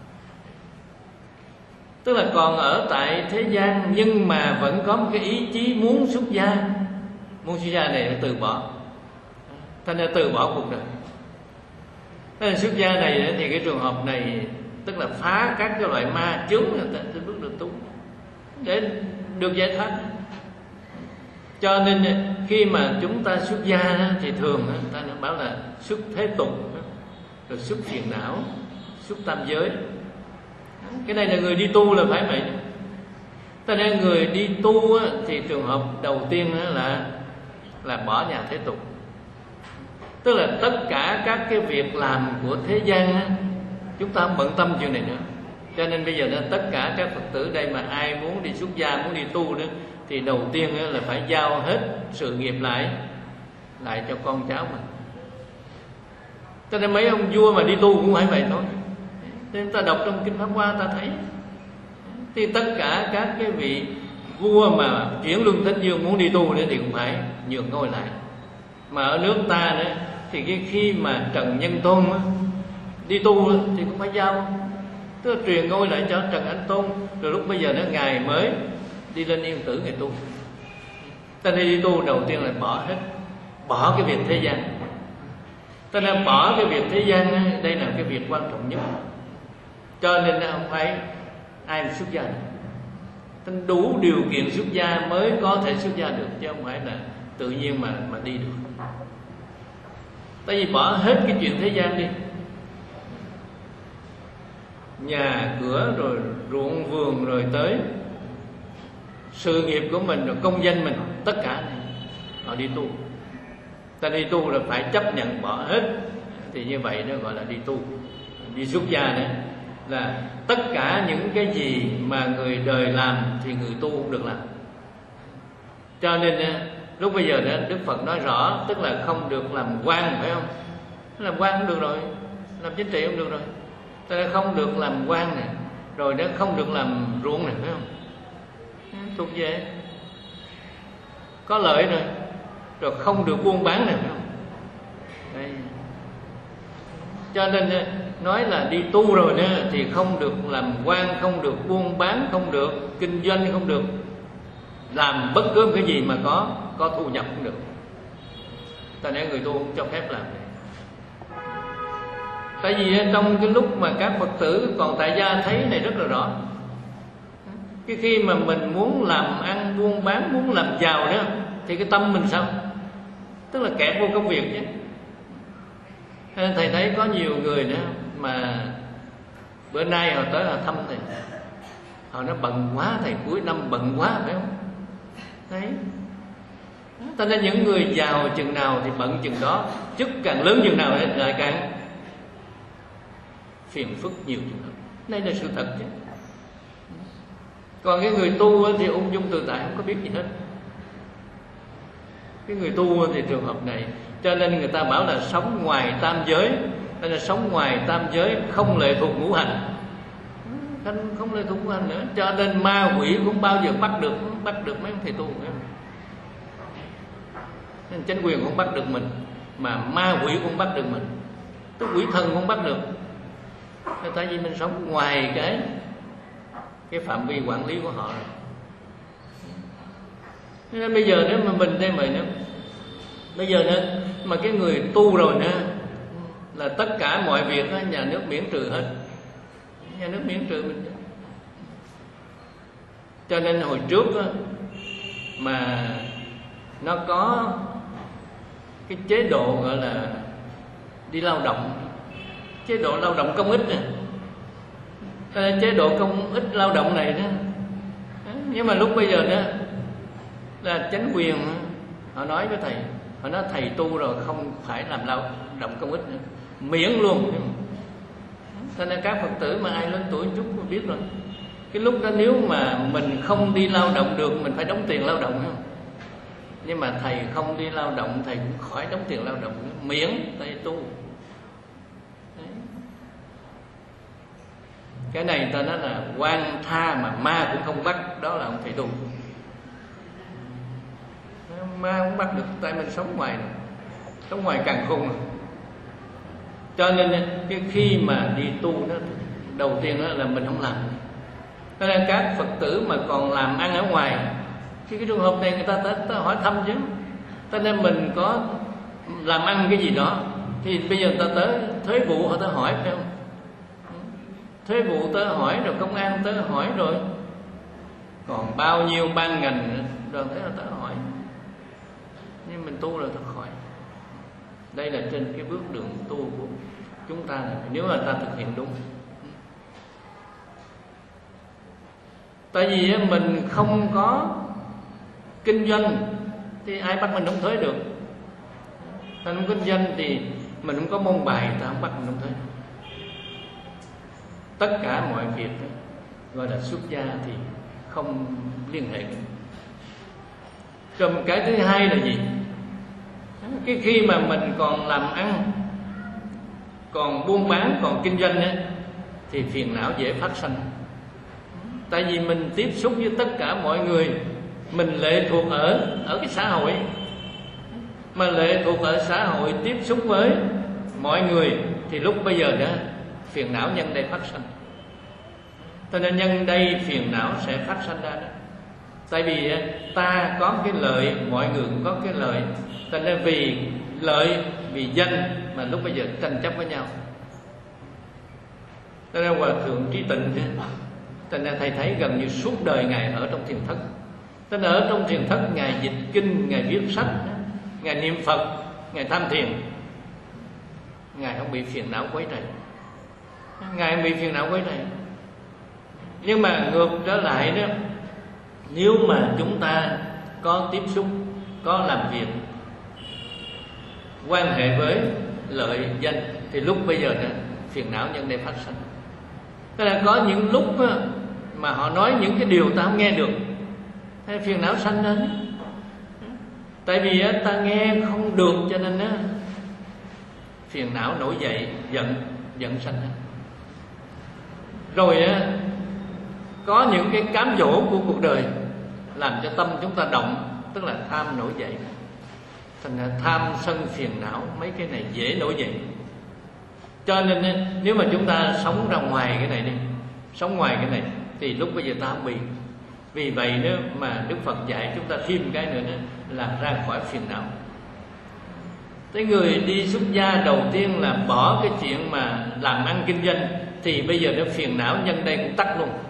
Speaker 2: tức là còn ở tại thế gian nhưng mà vẫn có một cái ý chí muốn xuất gia. Muốn xuất gia này là từ bỏ, thành ra từ bỏ cuộc đời. Thế là xuất gia này thì cái trường hợp này tức là phá các cái loại ma chướng trên bước đường tu để được giải thoát. Cho nên khi mà chúng ta xuất gia thì thường ta bảo là xuất thế tục, rồi xuất phiền não, xuất tam giới. Cái này là người đi tu là phải vậy. Ta nên người đi tu thì trường hợp đầu tiên là là bỏ nhà thế tục, tức là tất cả các cái việc làm của thế gian chúng ta không bận tâm chuyện này nữa. Cho nên bây giờ đó, tất cả các Phật tử đây mà ai muốn đi xuất gia, muốn đi tu đó, thì đầu tiên là phải giao hết sự nghiệp lại lại cho con cháu mình. Cho nên mấy ông vua mà đi tu cũng phải vậy thôi. Nên ta đọc trong kinh Pháp Hoa ta thấy thì tất cả các cái vị vua mà chuyển luân thánh dương muốn đi tu nữa thì cũng phải nhường ngôi lại. Mà ở nước ta đó thì cái khi mà Trần Nhân Tôn đó, đi tu thì cũng phải giao, tức là truyền ngôi lại cho Trần Anh Tôn. Rồi lúc bây giờ nó ngài mới đi lên Yên Tử ngày tu. Ta đi tu đầu tiên là bỏ hết, bỏ cái việc thế gian. Cho nên bỏ cái việc thế gian á, đây là cái việc quan trọng nhất. Cho nên không phải ai mà xuất gia được. Nên đủ điều kiện xuất gia mới có thể xuất gia được, chứ không phải là tự nhiên mà mà đi được. Tại vì bỏ hết cái chuyện thế gian đi, nhà cửa rồi ruộng vườn rồi tới sự nghiệp của mình rồi công danh mình, tất cả này họ đi tu. Ta đi tu là phải chấp nhận bỏ hết, thì như vậy nó gọi là đi tu. Đi xuất gia đấy là tất cả những cái gì mà người đời làm thì người tu cũng được làm. Cho nên lúc bây giờ đó Đức Phật nói rõ, tức là không được làm quan, phải không? Làm quan cũng được rồi, làm chính trị cũng được rồi. Ta không được làm quan này, rồi nó không được làm ruộng này, phải không? Thuộc về có lợi rồi, rồi không được buôn bán này, phải không? Đây. Cho nên nói là đi tu rồi nữa thì không được làm quan, không được buôn bán, không được kinh doanh, không được làm bất cứ cái gì mà có có thu nhập cũng được. Tại nên người tu không cho phép làm. Tại vì trong cái lúc mà các Phật tử còn tại gia thấy này rất là rõ. Cái khi mà mình muốn làm ăn buôn bán, muốn làm giàu đó, thì cái tâm mình sao? Tức là kẹt vô công việc chứ. Nên thầy thấy có nhiều người nữa mà bữa nay họ tới họ thăm thầy, họ nói bận quá thầy, cuối năm bận quá, phải không? Đấy. Cho nên những người giàu chừng nào thì bận chừng đó, chức càng lớn chừng nào lại càng phiền phức nhiều chừng đó. Đây là sự thật chứ. Còn cái người tu thì ung dung tự tại, không có biết gì hết. Cái người tu thì trường hợp này, cho nên người ta bảo là sống ngoài tam giới. Nên là sống ngoài tam giới không lệ thuộc ngũ hành, không lệ thuộc ngũ hành nữa. Cho nên ma quỷ cũng bao giờ bắt được bắt được mấy ông thầy tu nữa. Nên chánh quyền không bắt được mình, mà ma quỷ cũng bắt được mình, tức quỷ thần cũng bắt được. Tại vì mình sống ngoài cái cái phạm vi quản lý của họ. Nên bây giờ nếu mà mình đây mà nếu bây giờ nữa mà cái người tu rồi nữa là tất cả mọi việc đó, nhà nước miễn trừ hết, nhà nước miễn trừ mình. Cho nên hồi trước đó, mà nó có cái chế độ gọi là đi lao động, chế độ lao động công ích này. Chế độ công ích lao động này đó, nhưng mà lúc bây giờ đó là chánh quyền họ nói với thầy, họ nói thầy tu rồi không phải làm lao động công ích nữa, miễn luôn. Cho nên các Phật tử mà ai lớn tuổi chút cũng biết rồi, cái lúc đó nếu mà mình không đi lao động được, mình phải đóng tiền lao động không? Nhưng mà thầy không đi lao động, thầy cũng khỏi đóng tiền lao động nữa, miễn thầy tu. Đấy. Cái này người ta nói là quan tha mà ma cũng không bắt, đó là ông thầy tu. Ma không bắt được, tại mình sống ngoài này, sống ngoài càng khôn rồi. Cho nên cái khi mà đi tu đó, đầu tiên đó là mình không làm. Cho nên các Phật tử mà còn làm ăn ở ngoài, thì cái trường hợp này người ta tới, tới hỏi thăm chứ. Cho nên mình có làm ăn cái gì đó, thì bây giờ người ta tới thuế vụ họ tới hỏi, phải không? Thuế vụ tới hỏi, rồi công an tới hỏi, rồi còn bao nhiêu ban ngành đoàn thể là tới hỏi. Nhưng mình tu rồi thật khỏi. Đây là trên cái bước đường tu của chúng ta này, nếu mà ta thực hiện đúng. Tại vì mình không có kinh doanh thì ai bắt mình đóng thuế được. Ta không kinh doanh thì mình không có môn bài, ta không bắt mình đóng thuế. Tất cả mọi việc gọi là xuất gia thì không liên hệ. Rồi một cái thứ hai là gì? Cái khi mà mình còn làm ăn, còn buôn bán, còn kinh doanh ấy, thì phiền não dễ phát sinh. Tại vì mình tiếp xúc với tất cả mọi người, mình lệ thuộc ở ở cái xã hội, mà lệ thuộc ở xã hội tiếp xúc với mọi người, thì lúc bây giờ đó phiền não nhân đây phát sinh. Cho nên nhân đây phiền não sẽ phát sinh ra đó. Tại vì ta có cái lợi, mọi người cũng có cái lợi. Cho nên vì lợi, vì danh mà lúc bây giờ tranh chấp với nhau. Cho nên Hòa Thượng Trí Tịnh, cho nên thầy thấy gần như suốt đời Ngài ở trong thiền thất. Cho nên ở trong thiền thất Ngài dịch kinh, Ngài viết sách, Ngài niệm Phật, Ngài tham thiền. Ngài không bị phiền não quấy rầy, Ngài không bị phiền não quấy rầy. Nhưng mà ngược trở lại đó, nếu mà chúng ta có tiếp xúc, có làm việc, quan hệ với lợi danh, thì lúc bây giờ đó, phiền não nhân đây phát sinh. Tức là có những lúc mà họ nói những cái điều ta không nghe được, thế phiền não sanh lên. Tại vì ta nghe không được cho nên phiền não nổi dậy, giận giận sanh lên. Rồi có những cái cám dỗ của cuộc đời làm cho tâm chúng ta động, tức là tham nổi dậy. Thành ra tham sân phiền não, mấy cái này dễ nổi dậy. Cho nên nếu mà chúng ta sống ra ngoài cái này đi, sống ngoài cái này, thì lúc bây giờ ta không bị. Vì vậy nữa mà Đức Phật dạy chúng ta thêm cái nữa, nữa là ra khỏi phiền não. Cái người đi xuất gia đầu tiên là bỏ cái chuyện mà làm ăn kinh doanh, thì bây giờ nó phiền não nhân đây cũng tắt luôn.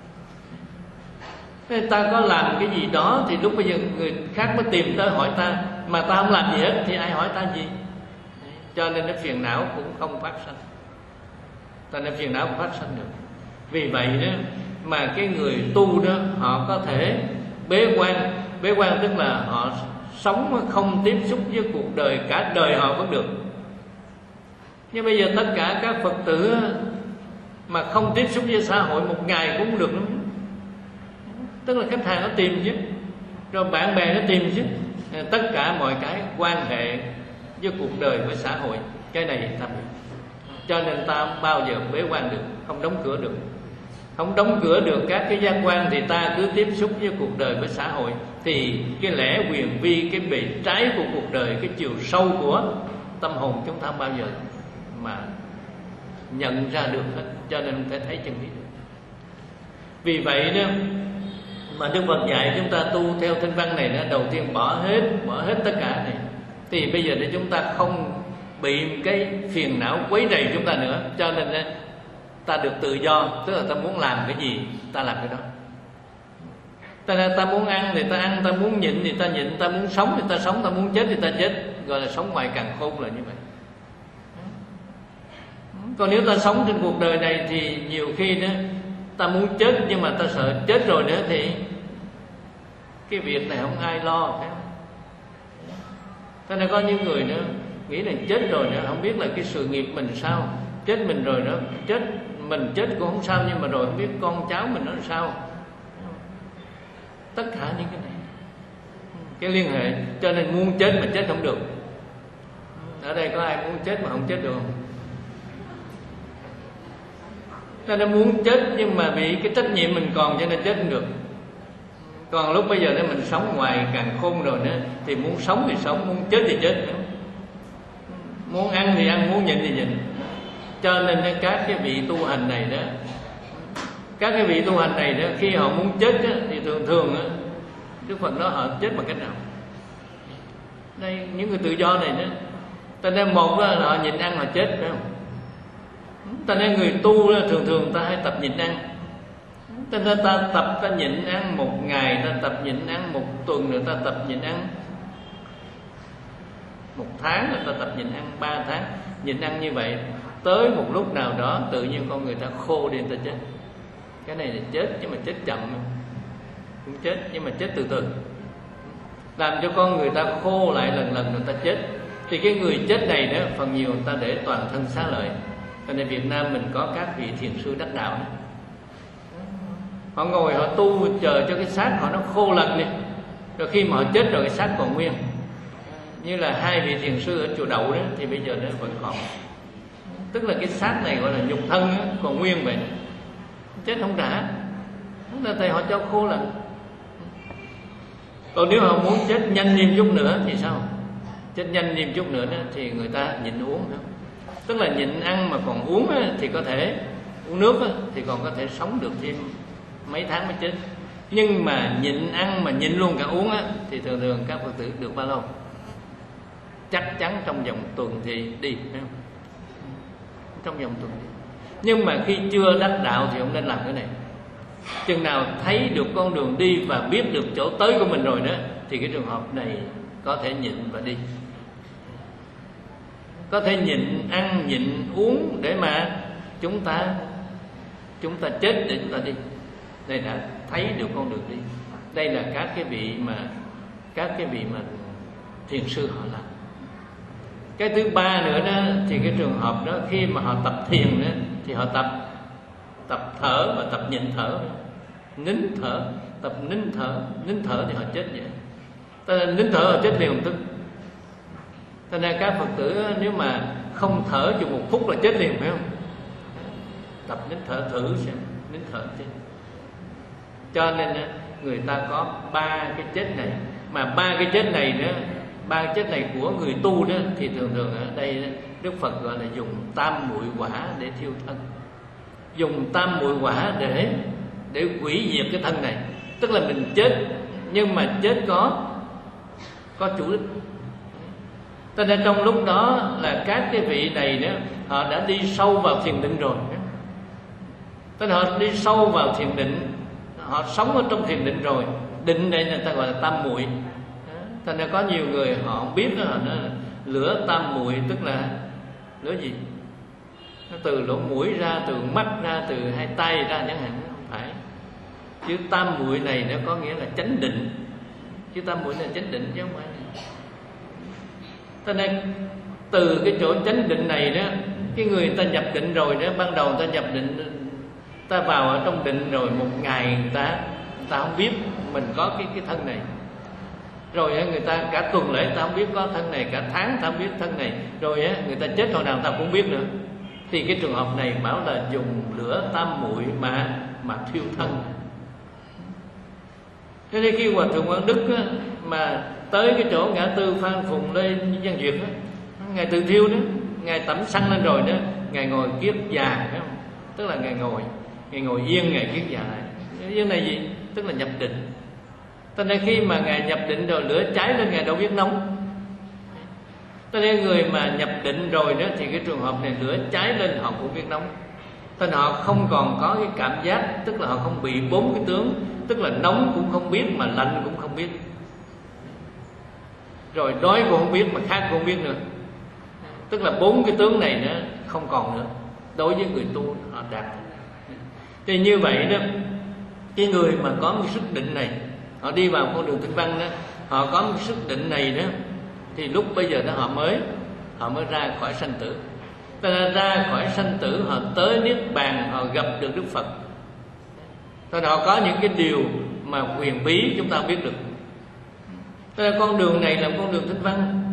Speaker 2: Thế ta có làm cái gì đó thì lúc bây giờ người khác mới tìm tới hỏi ta, mà ta không làm gì hết thì ai hỏi ta gì? Cho nên cái phiền não cũng không phát sinh. Cho nên phiền não không phát sinh được. Vì vậy đó mà cái người tu đó họ có thể bế quan. Bế quan tức là họ sống không tiếp xúc với cuộc đời, cả đời họ vẫn được. Nhưng bây giờ tất cả các Phật tử mà không tiếp xúc với xã hội một ngày cũng được lắm. Tức là khách hàng nó tìm chứ, rồi bạn bè nó tìm chứ, tất cả mọi cái quan hệ với cuộc đời, với xã hội, cái này ta biết. Cho nên ta không bao giờ bế quan được, không đóng cửa được. Không đóng cửa được các cái giác quan thì ta cứ tiếp xúc với cuộc đời, với xã hội, thì cái lẽ quyền vi, cái bề trái của cuộc đời, cái chiều sâu của tâm hồn chúng ta không bao giờ mà nhận ra được hết. Cho nên không thể thấy chân lý được. Vì vậy đó mà Đức Phật dạy chúng ta tu theo Kinh văn này đó, đầu tiên bỏ hết, bỏ hết tất cả này, thì bây giờ để chúng ta không bị cái phiền não quấy rầy chúng ta nữa. Cho nên đó, ta được tự do, tức là ta muốn làm cái gì ta làm cái đó. Ta, ta muốn ăn thì ta ăn, ta muốn nhịn thì ta nhịn, ta muốn sống thì ta sống, ta muốn chết thì ta chết. Gọi là sống ngoài càn khôn là như vậy. Còn nếu ta sống trên cuộc đời này thì nhiều khi đó ta muốn chết, nhưng mà ta sợ chết rồi nữa thì cái việc này không ai lo. Thế nên có những người nữa nghĩ là chết rồi nữa không biết là cái sự nghiệp mình sao, chết mình rồi nữa, chết mình chết cũng không sao, nhưng mà rồi không biết con cháu mình nó sao. Tất cả những cái này cái liên hệ, cho nên muốn chết mà chết không được. Ở đây có ai muốn chết mà không chết được không? Ta đã muốn chết nhưng mà bị cái trách nhiệm mình còn, cho nên chết không được. Còn lúc bây giờ đó mình sống ngoài càn khôn rồi nữa, thì muốn sống thì sống, muốn chết thì chết nữa. Muốn ăn thì ăn, muốn nhịn thì nhịn. Cho nên các cái vị tu hành này đó, các cái vị tu hành này đó, khi họ muốn chết đó, thì thường thường đó, Đức Phật nói họ chết bằng cách nào? Đây những người tự do này đó, ta nên một là họ nhịn ăn họ chết, phải không? Ta nên người tu đó, thường thường ta hay tập nhịn ăn. Ta nên ta tập ta nhịn ăn một ngày, ta tập nhịn ăn một tuần, rồi ta tập nhịn ăn một tháng, rồi ta tập nhịn ăn ba tháng. Nhịn ăn như vậy, tới một lúc nào đó tự nhiên con người ta khô đi, ta chết. Cái này là chết, nhưng mà chết chậm, cũng chết nhưng mà chết từ từ, làm cho con người ta khô lại lần lần rồi ta chết. Thì cái người chết này đó, phần nhiều người ta để toàn thân xá lợi. Cho nên Việt Nam mình có các vị thiền sư đắc đạo đó. Họ ngồi họ tu chờ cho cái xác họ nó khô lần đi, rồi khi mà họ chết rồi cái xác còn nguyên. Như là hai vị thiền sư ở chùa Đậu đó, thì bây giờ nó vẫn còn. Tức là cái xác này gọi là nhục thân đó, còn nguyên vậy, chết không trả. Là thầy họ cho khô lần. Còn nếu họ muốn chết nhanh thêm chút nữa thì sao? Chết nhanh thêm chút nữa đó, thì người ta nhịn uống nữa. Tức là nhịn ăn mà còn uống á, thì có thể uống nước á, thì còn có thể sống được thêm mấy tháng mới chết. Nhưng mà nhịn ăn mà nhịn luôn cả uống á, thì thường thường các Phật tử được bao lâu? chắc chắn trong vòng tuần thì đi, phải không? Trong vòng tuần đi. Nhưng mà khi chưa đắc đạo thì không nên làm cái này. Chừng nào thấy được con đường đi và biết được chỗ tới của mình rồi đó, thì cái trường hợp này có thể nhịn và đi. Có thể nhịn ăn, nhịn uống để mà chúng ta chúng ta chết để chúng ta đi. Đây đã thấy được con đường đi. Đây là các cái vị mà các cái vị mà thiền sư họ làm. Cái thứ ba nữa đó thì cái trường hợp đó khi mà họ tập thiền đó thì họ tập tập thở và tập nhịn thở, nín thở, tập nín thở, nín thở thì họ chết vậy. Cho nên nín thở họ chết liền tức. Cho nên các Phật tử nếu mà không thở chừng một phút là chết liền, phải không? Tập nín thở thử xem, nín thở chết. Cho nên người ta có ba cái chết này, mà ba cái chết này đó, ba cái chết này của người tu đó thì thường thường ở đây Đức Phật gọi là dùng tam muội quả để thiêu thân, dùng tam muội quả để để hủy diệt cái thân này. Tức là mình chết nhưng mà chết có có chủ đích. Cho nên trong lúc đó là các cái vị này đó họ đã đi sâu vào thiền định rồi. Cho nên họ đi sâu vào thiền định, họ sống ở trong thiền định rồi. Định này người ta gọi là tam muội. Cho nên có nhiều người họ không biết đó, họ nói là lửa tam muội, tức là lửa gì? Nó từ lỗ mũi ra, từ mắt ra, từ hai tay ra chẳng hạn. Không phải. Chứ tam muội này nó có nghĩa là chánh định. Chứ tam muội này là chánh định chứ không phải. Cho nên từ cái chỗ chánh định này đó, cái người ta nhập định rồi đó, ban đầu ta nhập định, ta vào ở trong định rồi một ngày người ta người ta không biết mình có cái cái thân này. Rồi người ta cả tuần lễ ta không biết có thân này, cả tháng ta không biết thân này. Rồi người ta chết hồi nào ta cũng biết nữa. Thì cái trường hợp này bảo là dùng lửa tam muội mà mà thiêu thân. Thế nên khi Hòa Thượng Quang Đức á, mà tới cái chỗ ngã tư Phan Phùng Lê Văn Duyệt á, Ngài tự thiêu đó, Ngài tẩm xăng lên rồi đó, Ngài ngồi kiết già, phải không? Tức là Ngài ngồi, Ngài ngồi yên, Ngài kiết già lại. Cái này gì? Tức là nhập định. Cho nên khi mà Ngài nhập định rồi lửa cháy lên, Ngài đâu biết nóng. Cho nên người mà nhập định rồi đó thì cái trường hợp này lửa cháy lên họ cũng biết nóng. Cho nên họ không còn có cái cảm giác, tức là họ không bị bốn cái tướng, tức là nóng cũng không biết mà lạnh cũng không biết. Rồi đói cũng không biết mà khát cũng không biết nữa. Tức là bốn cái tướng này nó không còn nữa. Đối với người tu họ đạt. Thì như vậy đó, cái người mà có một sức định này, họ đi vào con đường tinh văn đó, họ có một sức định này đó, thì lúc bây giờ đó họ mới họ mới ra khỏi sanh tử. Cho nên ra khỏi sanh tử họ tới niết bàn, họ gặp được Đức Phật. Cho nên họ có những cái điều mà huyền bí chúng ta biết được. Cho nên con đường này là con đường tinh văn.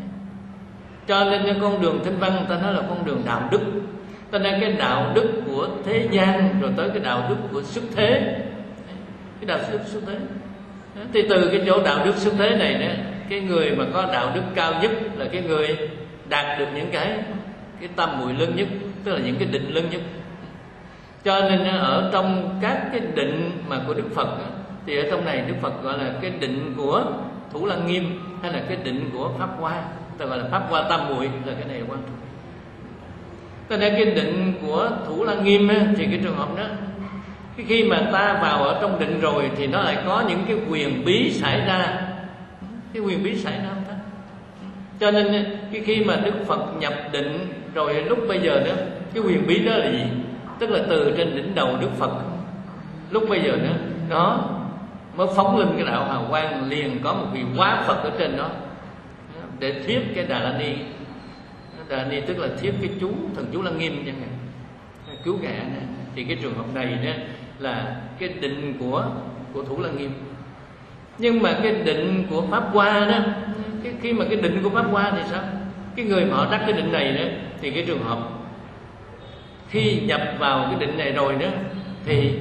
Speaker 2: Cho nên cái con đường tinh văn ta nói là con đường đạo đức. Cho nên cái đạo đức của thế gian rồi tới cái đạo đức của xuất thế. Cái đạo đức xuất thế. Thì từ cái chỗ đạo đức xuất thế này đó, cái người mà có đạo đức cao nhất là cái người đạt được những cái cái tam muội lớn nhất, tức là những cái định lớn nhất. Cho nên ở trong các cái định mà của Đức Phật đó, thì ở trong này Đức Phật gọi là cái định của Thủ Lăng Nghiêm, hay là cái định của Pháp Hoa, ta gọi là Pháp Hoa tam muội, là cái này là quan trọng. Cho nên cái định của Thủ Lăng Nghiêm á, thì cái trường hợp đó, cái khi mà ta vào ở trong định rồi thì nó lại có những cái quyền bí xảy ra. Cái quyền bí xảy ra không ta? Cho nên cái khi mà Đức Phật nhập định rồi lúc bây giờ đó, cái quyền bí đó là gì? Tức là từ trên đỉnh đầu Đức Phật, lúc bây giờ đó, nó mới phóng lên cái đạo hào quang, liền có một vị hóa Phật ở trên đó để thuyết cái Đà La Ni. Đà La Ni tức là thuyết cái chú thần chú Lăng Nghiêm chẳng hạn, cứu gã này. Thì cái trường hợp này đó là cái định của của Thủ Lăng Nghiêm. Nhưng mà cái định của Pháp Hoa đó, cái khi mà cái định của Pháp Hoa thì sao? Cái người mà họ đắc cái định này đó, thì cái trường hợp khi nhập vào cái định này rồi đó, thì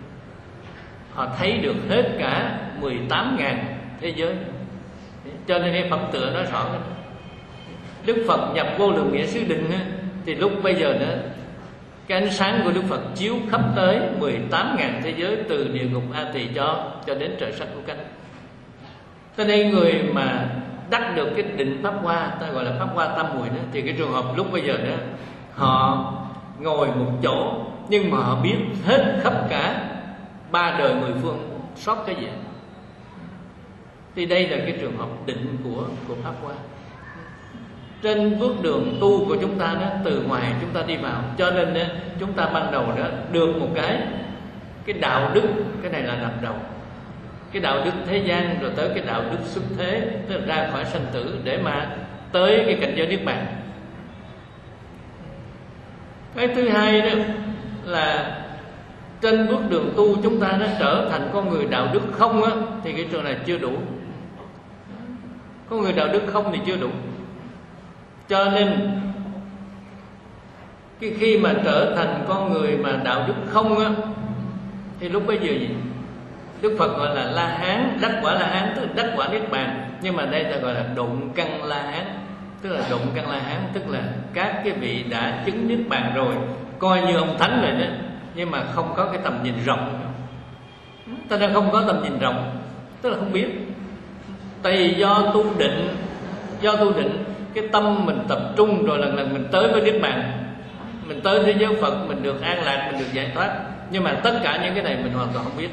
Speaker 2: họ thấy được hết cả mười tám ngàn thế giới. Cho nên cái Phật tựa nói rõ cái đó. Đức Phật nhập vô lượng nghĩa xứ định đó, thì lúc bây giờ đó, cái ánh sáng của Đức Phật chiếu khắp tới mười tám ngàn thế giới, từ địa ngục A Tỳ cho cho đến trời sắc của cánh. Cho nên người mà đắc được cái định pháp hoa, ta gọi là pháp hoa tam muội đó, thì cái trường hợp lúc bây giờ đó họ ngồi một chỗ nhưng mà họ biết hết khắp cả ba đời mười phương sót cái gì. Thì đây là cái trường hợp định của của pháp hoa. Trên bước đường tu của chúng ta đó, từ ngoài chúng ta đi vào, cho nên đó, chúng ta ban đầu đó được một cái cái đạo đức, cái này là nằm đầu. Cái đạo đức thế gian rồi tới cái đạo đức xuất thế, tức là ra khỏi sanh tử để mà tới cái cảnh giới niết bàn. Cái thứ hai đó là trên bước đường tu chúng ta nó trở thành con người đạo đức không á, thì cái trường này chưa đủ. Con người đạo đức không thì chưa đủ. Cho nên cái khi mà trở thành con người mà đạo đức không á, thì lúc bấy giờ gì? Đức Phật gọi là La Hán, đắc quả La Hán, tức là đắc quả niết bàn. Nhưng mà đây ta gọi là độn căn La Hán, tức là độn căn La Hán, tức là các cái vị đã chứng niết bàn rồi, coi như ông thánh rồi đó, nhưng mà không có cái tầm nhìn rộng. Ta đang không có tầm nhìn rộng, tức là không biết. Tại vì do tu định, do tu định cái tâm mình tập trung rồi lần lần mình tới với niết bàn, mình tới thế giới Phật, mình được an lạc, mình được giải thoát. Nhưng mà tất cả những cái này mình hoàn toàn không biết.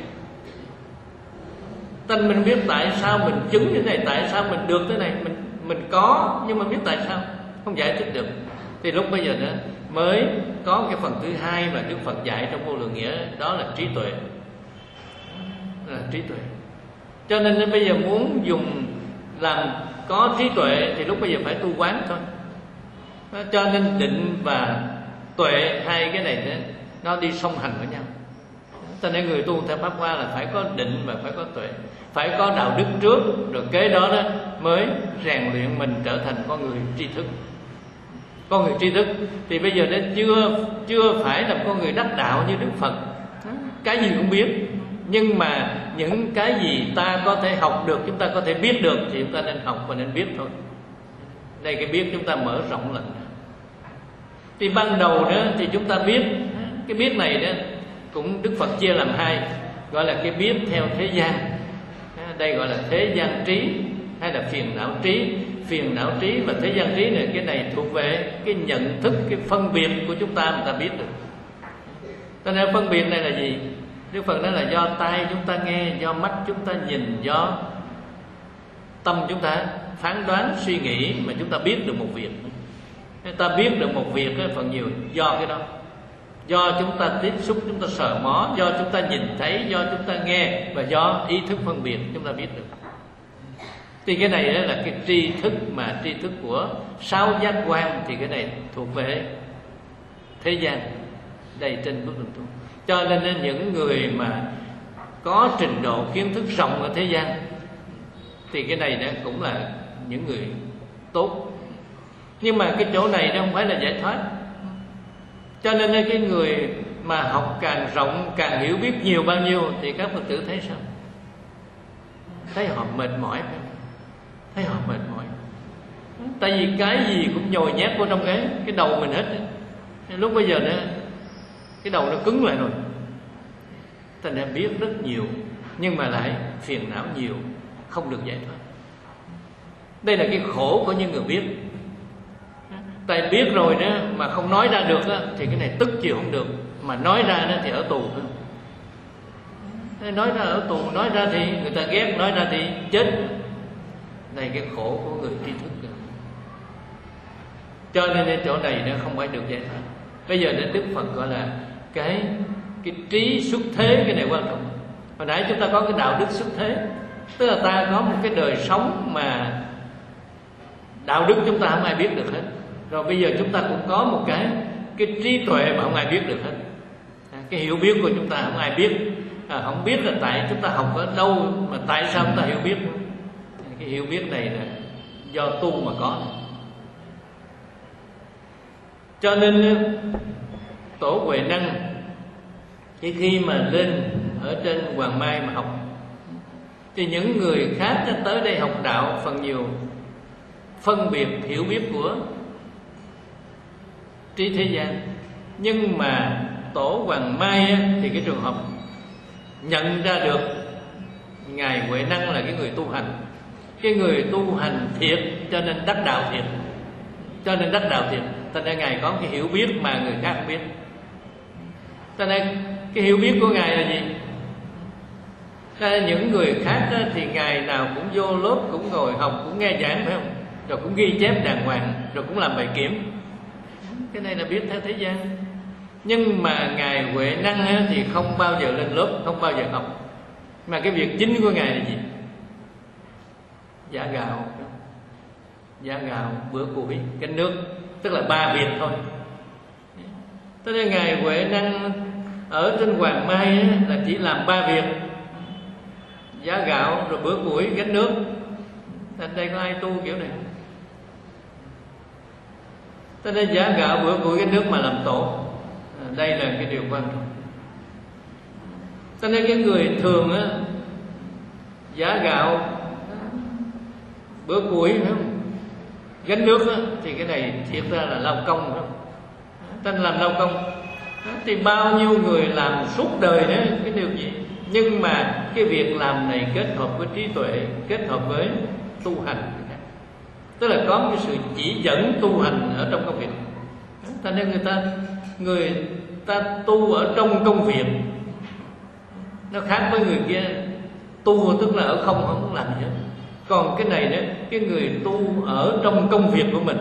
Speaker 2: Tên mình biết tại sao mình chứng như thế này, tại sao mình được thế này, mình mình có, nhưng mà biết tại sao không giải thích được. Thì lúc bây giờ nữa mới có cái phần thứ hai mà Đức Phật dạy trong Vô Lượng Nghĩa, đó là trí tuệ. Là trí tuệ. Cho nên bây giờ muốn dùng làm có trí tuệ thì lúc bây giờ phải tu quán thôi. Cho nên định và tuệ, hai cái này đó, nó đi song hành với nhau. Cho nên người tu theo pháp hoa là phải có định và phải có tuệ, phải có đạo đức trước, rồi kế đó đó mới rèn luyện mình trở thành con người tri thức. Con người tri thức thì bây giờ nó chưa chưa phải là con người đắc đạo như Đức Phật, cái gì cũng biết. Nhưng mà những cái gì ta có thể học được, chúng ta có thể biết được, thì chúng ta nên học và nên biết thôi. Đây cái biết chúng ta mở rộng lần. Thì ban đầu đó thì chúng ta biết, cái biết này đó cũng Đức Phật chia làm hai, gọi là cái biết theo thế gian, đây gọi là thế gian trí hay là phiền não trí. Phiền não trí và thế gian trí này, cái này thuộc về cái nhận thức, cái phân biệt của chúng ta mà ta biết được. Cho nên phân biệt này là gì? Đức Phật nói là do tai chúng ta nghe, do mắt chúng ta nhìn, do tâm chúng ta phán đoán suy nghĩ mà chúng ta biết được một việc. Ta biết được một việc đó, phần nhiều do cái đó, do chúng ta tiếp xúc, chúng ta sờ mó, do chúng ta nhìn thấy, do chúng ta nghe, và do ý thức phân biệt chúng ta biết được. Thì cái này đó là cái tri thức, mà tri thức của sáu giác quan, thì cái này thuộc về thế gian, đây trên bước đường tu. Cho nên những người mà có trình độ kiến thức rộng ở thế gian thì cái này đó cũng là những người tốt. Nhưng mà cái chỗ này nó không phải là giải thoát. Cho nên cái người mà học càng rộng, càng hiểu biết nhiều bao nhiêu, thì các Phật tử thấy sao? Thấy họ mệt mỏi phải không? Thấy họ mệt mỏi. Tại vì cái gì cũng nhồi nhét vô trong cái cái đầu mình hết. Lúc bây giờ nữa cái đầu nó cứng lại rồi. Ta đã biết rất nhiều, nhưng mà lại phiền não nhiều, không được giải thoát. Đây là cái khổ của những người biết. Tại biết rồi đó mà không nói ra được đó, thì cái này tức chịu không được. Mà nói ra đó thì ở tù thôi. Nói ra ở tù, nói ra thì người ta ghét, nói ra thì chết. Đây cái khổ của người tri thức rồi. Cho nên cái chỗ này nó không phải được giải thoát. Bây giờ đến Đức Phật gọi là cái cái trí xuất thế, cái này quan trọng. Hồi nãy chúng ta có cái đạo đức xuất thế, tức là ta có một cái đời sống mà đạo đức chúng ta không ai biết được hết. Rồi bây giờ chúng ta cũng có một cái cái trí tuệ mà không ai biết được hết. Cái hiểu biết của chúng ta không ai biết. À, không biết là tại chúng ta học ở đâu, mà tại sao chúng ta hiểu biết. Cái hiểu biết này là do tu mà có. Cho nên Tổ Huệ Năng cái khi mà lên ở trên Hoàng Mai mà học, thì những người khác tới đây học đạo phần nhiều phân biệt hiểu biết của trí thế gian. Nhưng mà Tổ Hoàng Mai thì cái trường hợp nhận ra được Ngài Huệ Năng là cái người tu hành, cái người tu hành thiệt cho nên đắc đạo thiệt, cho nên đắc đạo thiệt. Cho nên Ngài có cái hiểu biết mà người khác không biết. Cho nên cái hiểu biết của Ngài là gì? Cho nên những người khác đó, thì ngày nào cũng vô lớp, cũng ngồi học, cũng nghe giảng, phải không? Rồi cũng ghi chép đàng hoàng, rồi cũng làm bài kiểm. Cái này là biết theo thế gian. Nhưng mà Ngài Huệ Năng á, thì không bao giờ lên lớp, không bao giờ học. Mà cái việc chính của Ngài là gì? Giả gạo, giả gạo, bữa củi, gánh nước. Tức là ba việc thôi. Thế nên Ngài Huệ Năng ở trên Hoàng Mai á, là chỉ làm ba việc: giá gạo, rồi bữa củi, gánh nước. Thành đây có ai tu kiểu này? Thế nên giá gạo, bữa củi, gánh nước mà làm tổ, đây là cái điều quan trọng. Cho nên cái người thường á, giá gạo, bữa củi, phải không? Gánh nước á, thì cái này thiệt ra là lao công, phải không? Tên làm lao công thì bao nhiêu người làm suốt đời đó cái điều gì. Nhưng mà cái việc làm này kết hợp với trí tuệ, kết hợp với tu hành, tức là có cái sự chỉ dẫn tu hành ở trong công việc. Cho nên người ta người ta tu ở trong công việc nó khác với người kia tu, tức là ở không không làm gì hết. Còn cái này đó, cái người tu ở trong công việc của mình.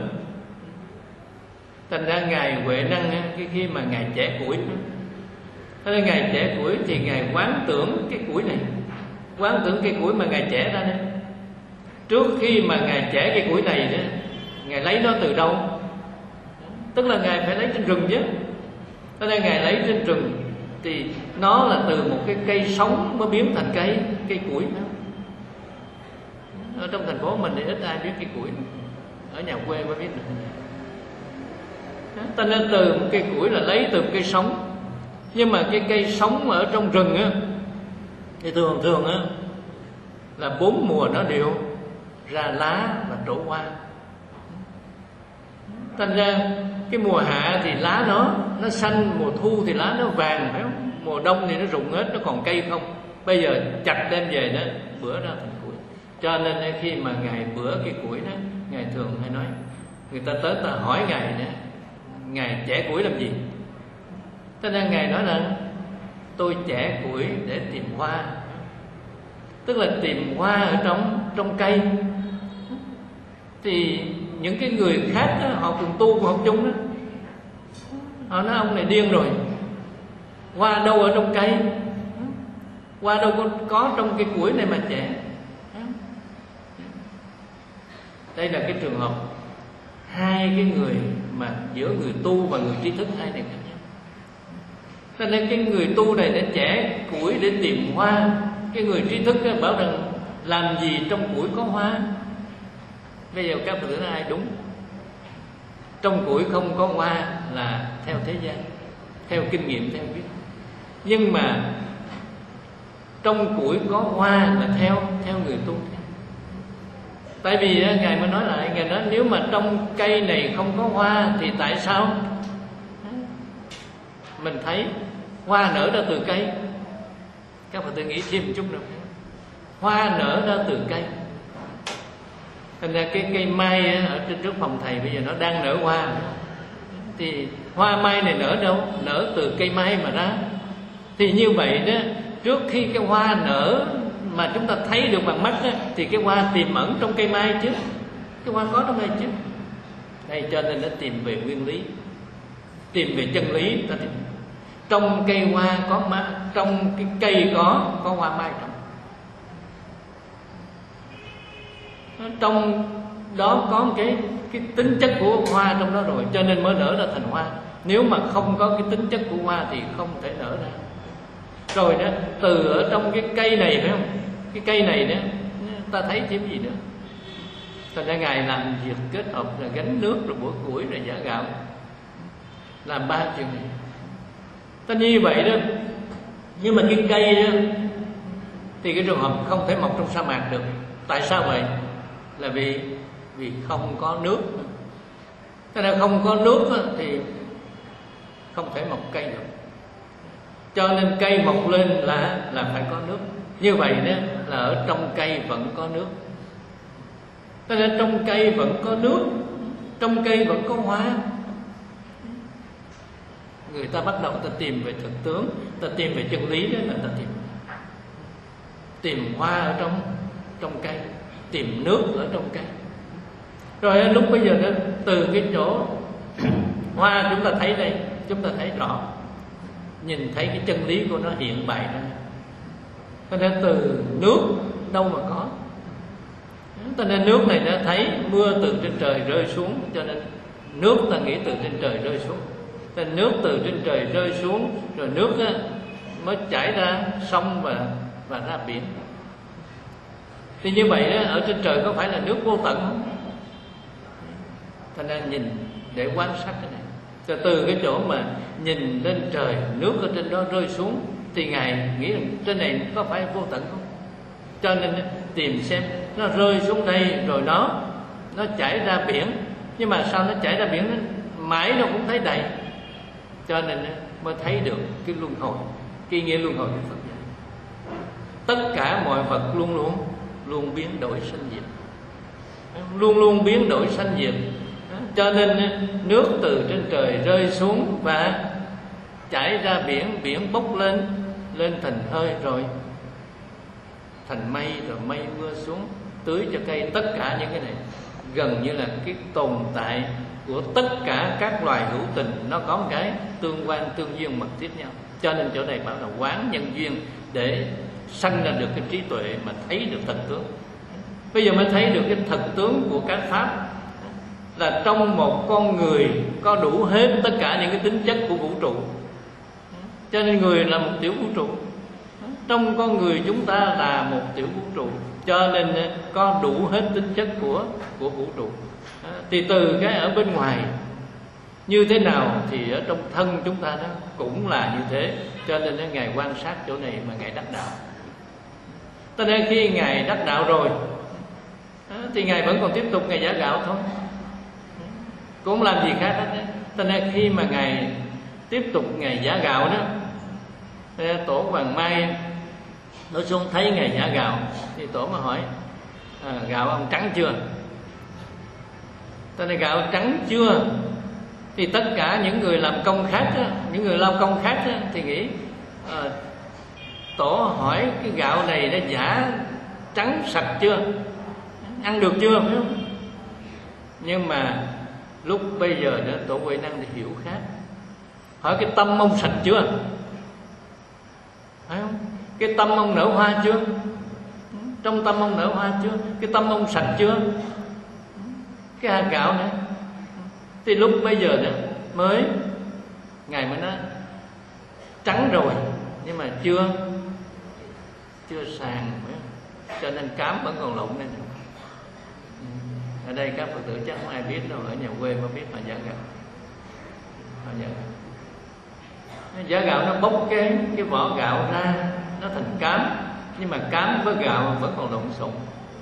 Speaker 2: Thành ra Ngài Huệ Năng cái khi mà Ngài chẻ củi, thế nên Ngài chẻ củi thì Ngài quán tưởng cái củi này, quán tưởng cây củi mà Ngài chẻ ra đây. Trước khi mà Ngài chẻ cây củi này đó, Ngài lấy nó từ đâu? Tức là Ngài phải lấy trên rừng chứ. Thế nên Ngài lấy trên rừng thì nó là từ một cái cây sống mới biến thành cây cây củi đó. Ở trong thành phố mình thì ít ai biết cây củi, ở nhà quê mới biết được. Ta nên từ một cây củi là lấy từ một cây sống. Nhưng mà cái cây sống ở trong rừng á, thì thường thường á là bốn mùa nó đều ra lá và trổ hoa. Thành ra cái mùa hạ thì lá nó nó xanh, mùa thu thì lá nó vàng, phải không? Mùa đông thì nó rụng hết, nó còn cây không. Bây giờ chặt đem về đó, bữa ra thành củi. Cho nên khi mà Ngài bữa cái củi đó, Ngài thường hay nói, người ta tới ta hỏi Ngài đó, Ngài chẻ củi làm gì? Cho nên Ngài nói là tôi chẻ củi để tìm hoa. Tức là tìm hoa ở trong trong cây. Thì những cái người khác đó, họ cùng tu cùng học chung đó, họ nói ông này điên rồi, hoa đâu ở trong cây, hoa đâu có, có trong cái củi này mà chẻ. Đây là cái trường hợp hai cái người mà giữa người tu và người trí thức hai này khác nhau. Cho nên cái người tu này đã chẻ củi để tìm hoa, cái người trí thức bảo rằng làm gì trong củi có hoa. Bây giờ các Phật tử nói ai đúng? Trong củi không có hoa là theo thế gian, theo kinh nghiệm, theo biết. Nhưng mà trong củi có hoa là theo theo người tu. Tại vì Ngài mới nói lại, Ngài nói nếu mà trong cây này không có hoa thì tại sao mình thấy hoa nở ra từ cây? Các Phật tử nghĩ thêm một chút nữa. Hoa nở ra từ cây. Thành ra cái cây mai ở trên trước phòng thầy bây giờ nó đang nở hoa. Thì hoa mai này nở đâu? Nở từ cây mai mà ra. Thì như vậy đó, trước khi cái hoa nở mà chúng ta thấy được bằng mắt đó, thì cái hoa tiềm ẩn trong cây mai chứ. Cái hoa có trong đây chứ. Đây cho nên nó tìm về nguyên lý, tìm về chân lý. Ta tìm. Trong cây hoa có má, trong cái cây có có hoa mai trong. Trong đó có cái cái tính chất của hoa trong đó rồi, cho nên mới nở ra thành hoa. Nếu mà không có cái tính chất của hoa thì không thể nở ra. Rồi đó, từ ở trong cái cây này phải không? Cái cây này đó, ta thấy thêm gì nữa? Thành ra Ngài làm việc kết hợp là gánh nước, rồi bữa củi, rồi giã gạo, làm ba chuyện này. Ta như vậy đó. Nhưng mà cái cây đó thì cái trường hợp không thể mọc trong sa mạc được. Tại sao vậy? Là vì vì không có nước. Thế nên không có nước thì không thể mọc cây được. Cho nên cây mọc lên là là phải có nước. Như vậy đó là ở trong cây vẫn có nước. Cho nên trong cây vẫn có nước, trong cây vẫn có hoa. Người ta bắt đầu ta tìm về thực tướng, ta tìm về chân lý, đó là ta tìm tìm hoa ở trong trong cây, tìm nước ở trong cây. Rồi lúc bây giờ đó, từ cái chỗ hoa chúng ta thấy đây, chúng ta thấy rõ, nhìn thấy cái chân lý của nó hiện bày ra. Cho nên từ nước đâu mà có. Cho nên nước này đã thấy mưa từ trên trời rơi xuống, cho nên nước ta nghĩ từ trên trời rơi xuống. Cho nên nước từ trên trời rơi xuống, rồi nước á, mới chảy ra sông và và ra biển. Thì như vậy đó, ở trên trời có phải là nước vô tận không? Cho nên nhìn để quan sát cái này. Cho từ cái chỗ mà nhìn lên trời, nước ở trên đó rơi xuống, thì Ngài nghĩ rằng trên này có phải vô tận không? Cho nên tìm xem nó rơi xuống đây rồi nó nó chảy ra biển. Nhưng mà sao nó chảy ra biển, nó mãi nó cũng thấy đầy. Cho nên mới thấy được cái luân hồi, cái nghĩa luân hồi của Phật dạy. Tất cả mọi vật luôn luôn luôn biến đổi sanh diệt, luôn luôn biến đổi sanh diệt. Cho nên nước từ trên trời rơi xuống và chảy ra biển, biển bốc lên, lên thành hơi rồi thành mây, rồi mây mưa xuống tưới cho cây. Tất cả những cái này gần như là cái tồn tại của tất cả các loài hữu tình, nó có một cái tương quan tương duyên mật tiếp nhau. Cho nên chỗ này bảo là quán nhân duyên, để sanh ra được cái trí tuệ mà thấy được thật tướng. Bây giờ mới thấy được cái thật tướng của các pháp, là trong một con người có đủ hết tất cả những cái tính chất của vũ trụ. Cho nên người là một tiểu vũ trụ, trong con người chúng ta là một tiểu vũ trụ, cho nên có đủ hết tính chất của của vũ trụ. Thì từ cái ở bên ngoài như thế nào thì ở trong thân chúng ta đó cũng là như thế. Cho nên Ngài quan sát chỗ này mà Ngài đắc đạo. Cho nên khi Ngài đắc đạo rồi thì Ngài vẫn còn tiếp tục Ngài giả gạo thôi, cũng không làm gì khác hết. Cho nên khi mà Ngài tiếp tục Ngài giả gạo đó, Tổ Hoàng Mai nó xuống thấy Ngài giả gạo thì Tổ mới hỏi: à, gạo ông trắng chưa? Cho nên gạo trắng chưa thì tất cả những người làm công khác đó, những người lao công khác đó, thì nghĩ à, Tổ hỏi cái gạo này đã giả trắng sạch chưa, ăn được chưa, phải không? Nhưng mà lúc bây giờ đó Tổ Huệ Năng thì hiểu khác, hỏi cái tâm ông sạch chưa, phải không? Cái tâm ông nở hoa chưa, trong tâm ông nở hoa chưa, cái tâm ông sạch chưa, cái hạt gạo này. Thì lúc bây giờ đó mới Ngài mới nói trắng rồi nhưng mà chưa chưa sàn, cho nên cám vẫn còn lộn lên. Ở đây các Phật tử chắc không ai biết đâu, ở nhà quê mới biết mà giả gạo. Họ giả gạo. Giả gạo nó bốc cái cái vỏ gạo ra, nó thành cám, nhưng mà cám với gạo vẫn còn lộn xộn.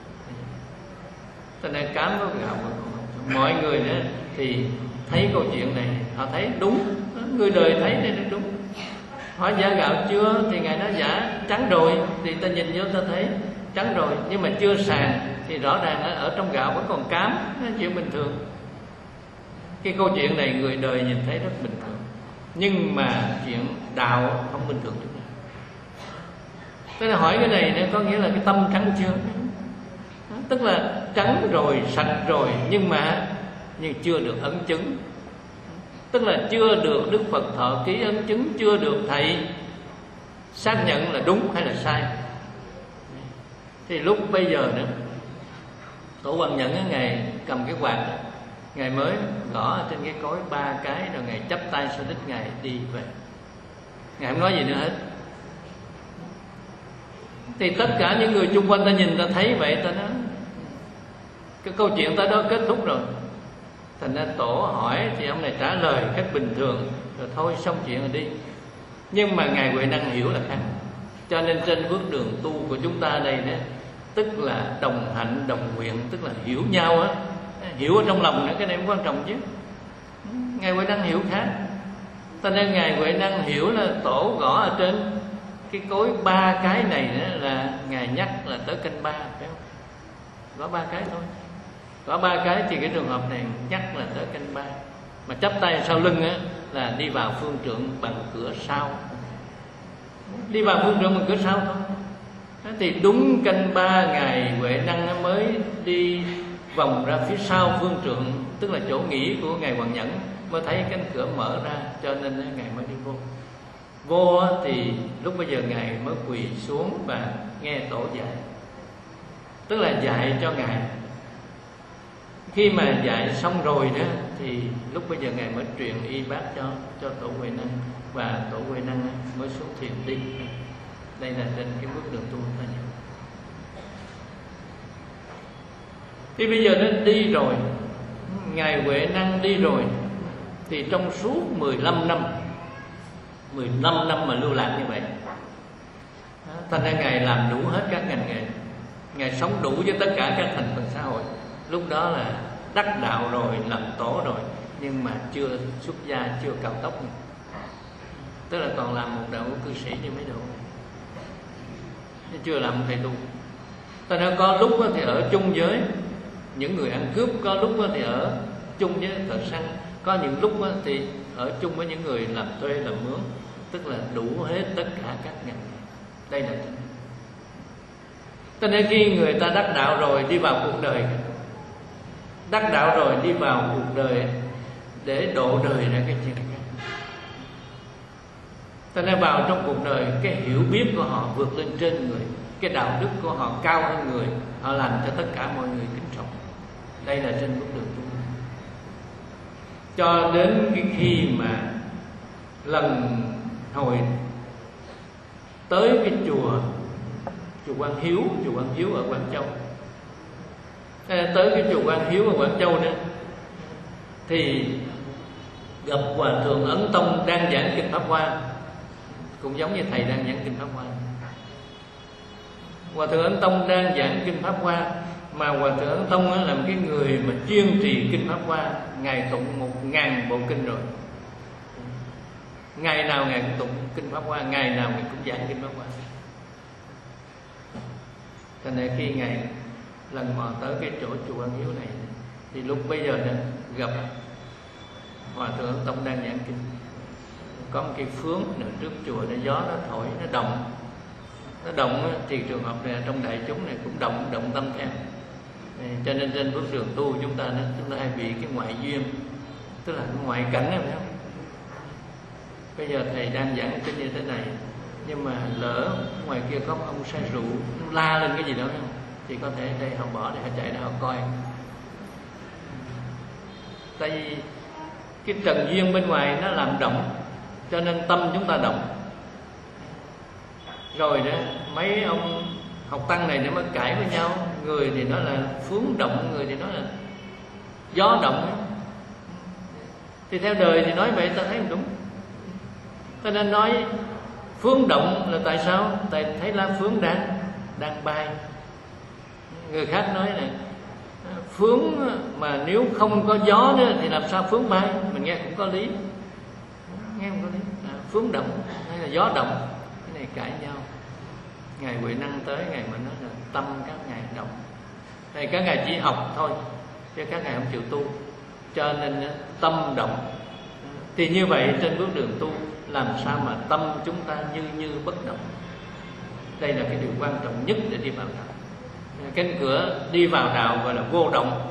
Speaker 2: Cho nên cám với gạo vẫn còn lộn xộn. Mọi người nữa thì thấy câu chuyện này, họ thấy đúng, người đời thấy đây là đúng. Hỏi giả gạo chưa thì Ngài nói giả trắng rồi, thì ta nhìn vô ta thấy trắng rồi, nhưng mà chưa sàn thì rõ ràng ở, ở trong gạo vẫn còn cám, đó chuyện bình thường. Cái câu chuyện này người đời nhìn thấy rất bình thường, nhưng mà chuyện đạo không bình thường chút nào. Thế là hỏi cái này nó có nghĩa là cái tâm trắng chưa, tức là trắng rồi, sạch rồi, nhưng mà nhưng chưa được ấn chứng, tức là chưa được Đức Phật thọ ký ấn chứng, chưa được thầy xác nhận là đúng hay là sai. Thì lúc bây giờ nữa Tổ Hoàng Nhẫn Ngài cầm cái quạt, Ngài mới gõ trên cái cối ba cái, rồi Ngài chắp tay sau đít Ngài đi về. Ngài không nói gì nữa hết. Thì tất cả những người chung quanh ta nhìn ta thấy vậy, ta nói cái câu chuyện ta đó kết thúc rồi. Thành ra Tổ hỏi thì ông này trả lời cách bình thường, rồi thôi xong chuyện rồi đi. Nhưng mà Ngài Huệ Năng hiểu là khác. Cho nên trên bước đường tu của chúng ta đây đó, tức là đồng hạnh đồng nguyện, tức là hiểu nhau á, hiểu ở trong lòng nữa, cái này cũng quan trọng chứ. Ngài Huệ Năng hiểu khác. Cho nên Ngài Huệ Năng hiểu là Tổ gõ ở trên cái cối ba cái này đó là Ngài nhắc là tới canh ba, phải không? Gõ ba cái thôi. Có ba cái thì cái trường hợp này nhắc là tới canh ba. Mà chắp tay sau lưng á là đi vào phương trượng bằng cửa sau. Đi vào phương trượng bằng cửa sau thôi. Thì đúng canh ba ngày Huệ Năng mới đi vòng ra phía sau phương trượng, tức là chỗ nghỉ của ngài Hoàng Nhẫn, mới thấy cánh cửa mở ra, cho nên ngài mới đi vô. Vô thì lúc bây giờ ngài mới quỳ xuống và nghe tổ dạy, tức là dạy cho ngài. Khi mà dạy xong rồi đó thì lúc bây giờ ngài mới truyền y bát cho cho tổ Huệ Năng, và tổ Huệ Năng mới xuống thuyền đi. Đây là trên cái bước đường tu ta nhớ. Thì bây giờ nó đi rồi, ngài Huệ Năng đi rồi, thì trong suốt mười lăm năm mười lăm năm mà lưu lạc như vậy, thành ra ngài làm đủ hết các ngành nghề, ngài sống đủ với tất cả các thành phần xã hội. Lúc đó là đắc đạo rồi, làm tổ rồi, nhưng mà chưa xuất gia, chưa cao tốc nữa. Tức là còn làm một đạo cư sĩ như mấy độ, chưa làm thầy tu. Ta nói có lúc thì ở chung với những người ăn cướp, có lúc thì ở chung với thợ săn, có những lúc thì ở chung với những người làm thuê làm mướn, tức là đủ hết tất cả các ngành. Đây là cho nên khi người ta đắc đạo rồi đi vào cuộc đời, đắc đạo rồi đi vào cuộc đời để độ đời ra cái chuyện khác. Cho nên vào trong cuộc đời, cái hiểu biết của họ vượt lên trên người, cái đạo đức của họ cao hơn người, họ làm cho tất cả mọi người kính trọng. Đây là trên bước đường tu. Cho đến cái khi mà lần hồi tới cái chùa chùa Quang Hiếu, chùa Quang Hiếu ở Quảng Châu, tới cái chùa Quang Hiếu ở Quảng Châu nữa, thì gặp Hòa thượng Ấn Tông đang giảng kinh Pháp Hoa, cũng giống như thầy đang giảng kinh Pháp Hoa. Hòa thượng Ấn Tông đang giảng kinh Pháp Hoa, mà Hòa thượng Ấn Tông là một cái người mà chuyên trì kinh Pháp Hoa, ngài tụng một ngàn bộ kinh rồi. Ngày nào ngài cũng tụng kinh Pháp Hoa, ngày nào ngài cũng giảng kinh Pháp Hoa. Cho nên khi ngài lần mò tới cái chỗ chùa Quang Hiếu này, thì lúc bây giờ đã gặp Hòa thượng Ấn Tông đang giảng kinh. Có một cái phướng ở trước chùa, nó gió nó thổi, nó động, nó động thì trường hợp này trong đại chúng này cũng động động tâm theo. Cho nên trên bước đường tu chúng ta chúng ta hay bị cái ngoại duyên, tức là cái ngoại cảnh, phải không? Bây giờ thầy đang giảng kinh như thế này, nhưng mà lỡ ngoài kia có ông say rượu la lên cái gì đó không, thì có thể đây họ bỏ để họ chạy ra họ coi. Tại vì cái trần duyên bên ngoài nó làm động, cho nên tâm chúng ta động. Rồi đó mấy ông học tăng này nó mới cãi với nhau, người thì nói là phướng động, người thì nói là gió động. Thì theo đời thì nói vậy ta thấy không đúng. Cho nên nói phướng động là tại sao? Tại thấy lá phướng đang đang bay. Người khác nói là phướng mà nếu không có gió nữa thì làm sao phướng bay? Mình nghe cũng có lý, nghe không có lý. À, phướng động hay là gió động, cái này cãi nhau. Ngài Huệ Năng tới, ngài mà nói là tâm các ngài động. Này các ngài chỉ học thôi, chứ các ngài không chịu tu, cho nên tâm động. Thì như vậy trên bước đường tu, làm sao mà tâm chúng ta như như bất động. Đây là cái điều quan trọng nhất để đi vào đạo. Cánh cửa đi vào đạo gọi là vô động.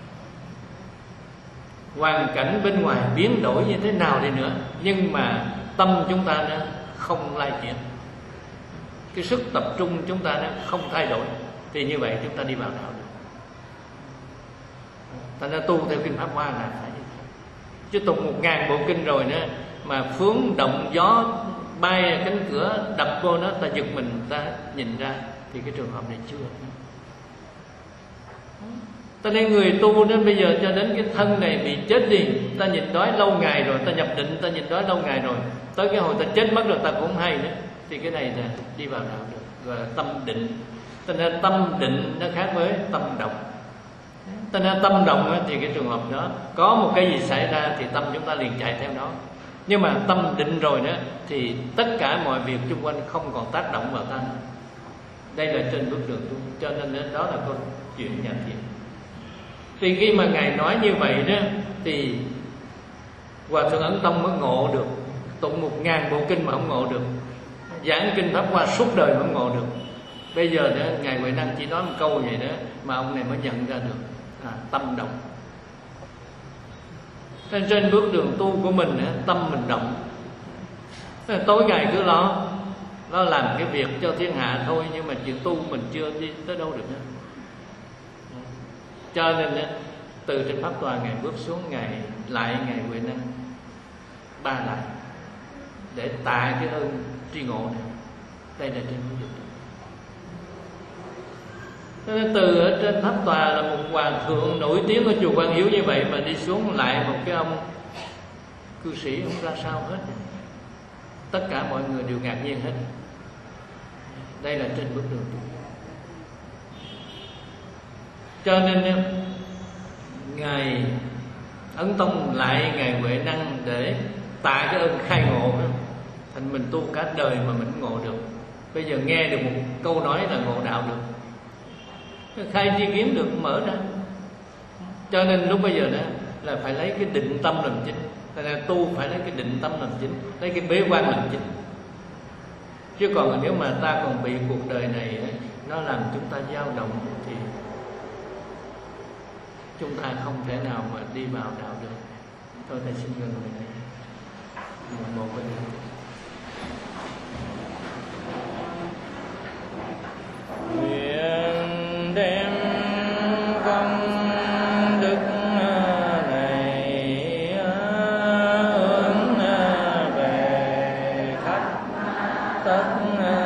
Speaker 2: Hoàn cảnh bên ngoài biến đổi như thế nào đi nữa, nhưng mà tâm chúng ta nó không lai chuyển, cái sức tập trung chúng ta nó không thay đổi, thì như vậy chúng ta đi vào đạo được. Ta nên tu theo kinh Pháp Hoa là phải như thế. Chứ tụng một ngàn bộ kinh rồi nữa mà phướng động gió bay cánh cửa đập vô nó, ta giật mình, ta nhìn ra thì cái trường hợp này chưa. Ta nên người tu đến bây giờ cho đến cái thân này bị chết đi, ta nhìn đói lâu ngày rồi, ta nhập định, ta nhìn đói lâu ngày rồi, tới cái hồi ta chết mất rồi ta cũng không hay nữa, thì cái này là đi vào đạo được, gọi là tâm định. Cho nên tâm định nó khác với tâm động. Cho nên tâm động thì cái trường hợp đó có một cái gì xảy ra thì tâm chúng ta liền chạy theo đó. Nhưng mà tâm định rồi nữa thì tất cả mọi việc xung quanh không còn tác động vào ta nữa. Đây là trên bước đường tu. Cho nên đó là câu chuyện nhà thiền. Thì khi mà Ngài nói như vậy đó thì Hòa Thượng Ấn Tông mới ngộ được. Tụng một ngàn bộ kinh mà không ngộ được, giảng kinh Pháp Hoa suốt đời mà không ngộ được. Bây giờ đó Ngài Huệ Năng chỉ nói một câu vậy đó mà ông này mới nhận ra được, à, tâm động. Trên, trên bước đường tu của mình đó, tâm mình động. Tối ngày cứ lo Nó làm cái việc cho thiên hạ thôi, nhưng mà chuyện tu mình chưa đi tới đâu được nữa. Cho nên từ trên pháp tòa Ngài bước xuống, Ngài lại Ngài Huệ Năng ba lại để tạ cái ơn tri ngộ này. Đây là trên phương diện. Từ ở trên tháp tòa là một hòa thượng nổi tiếng ở chùa Quang Hiếu như vậy, mà đi xuống lại một cái ông cư sĩ không ra sao hết. Tất cả mọi người đều ngạc nhiên hết. Đây là trên bước đường tu. Cho nên Ngài Ấn Tông lại Ngài Huệ Năng để tạ cái ơn khai ngộ đó. Thành mình tu cả đời mà mình ngộ được. Bây giờ nghe được một câu nói là ngộ đạo được, khai tri kiến được, mở ra. Cho nên lúc bây giờ đó là phải lấy cái định tâm làm chính. Thành ra tu phải lấy cái định tâm làm chính, lấy cái bế quan làm chính. Chứ còn nếu mà ta còn bị cuộc đời này nó làm chúng ta dao động thì chúng ta không thể nào mà đi vào đạo được. Thôi thầy xin ngừng về đây. Một một bên đây. Nguyện đem công đức này hướng về khắp tất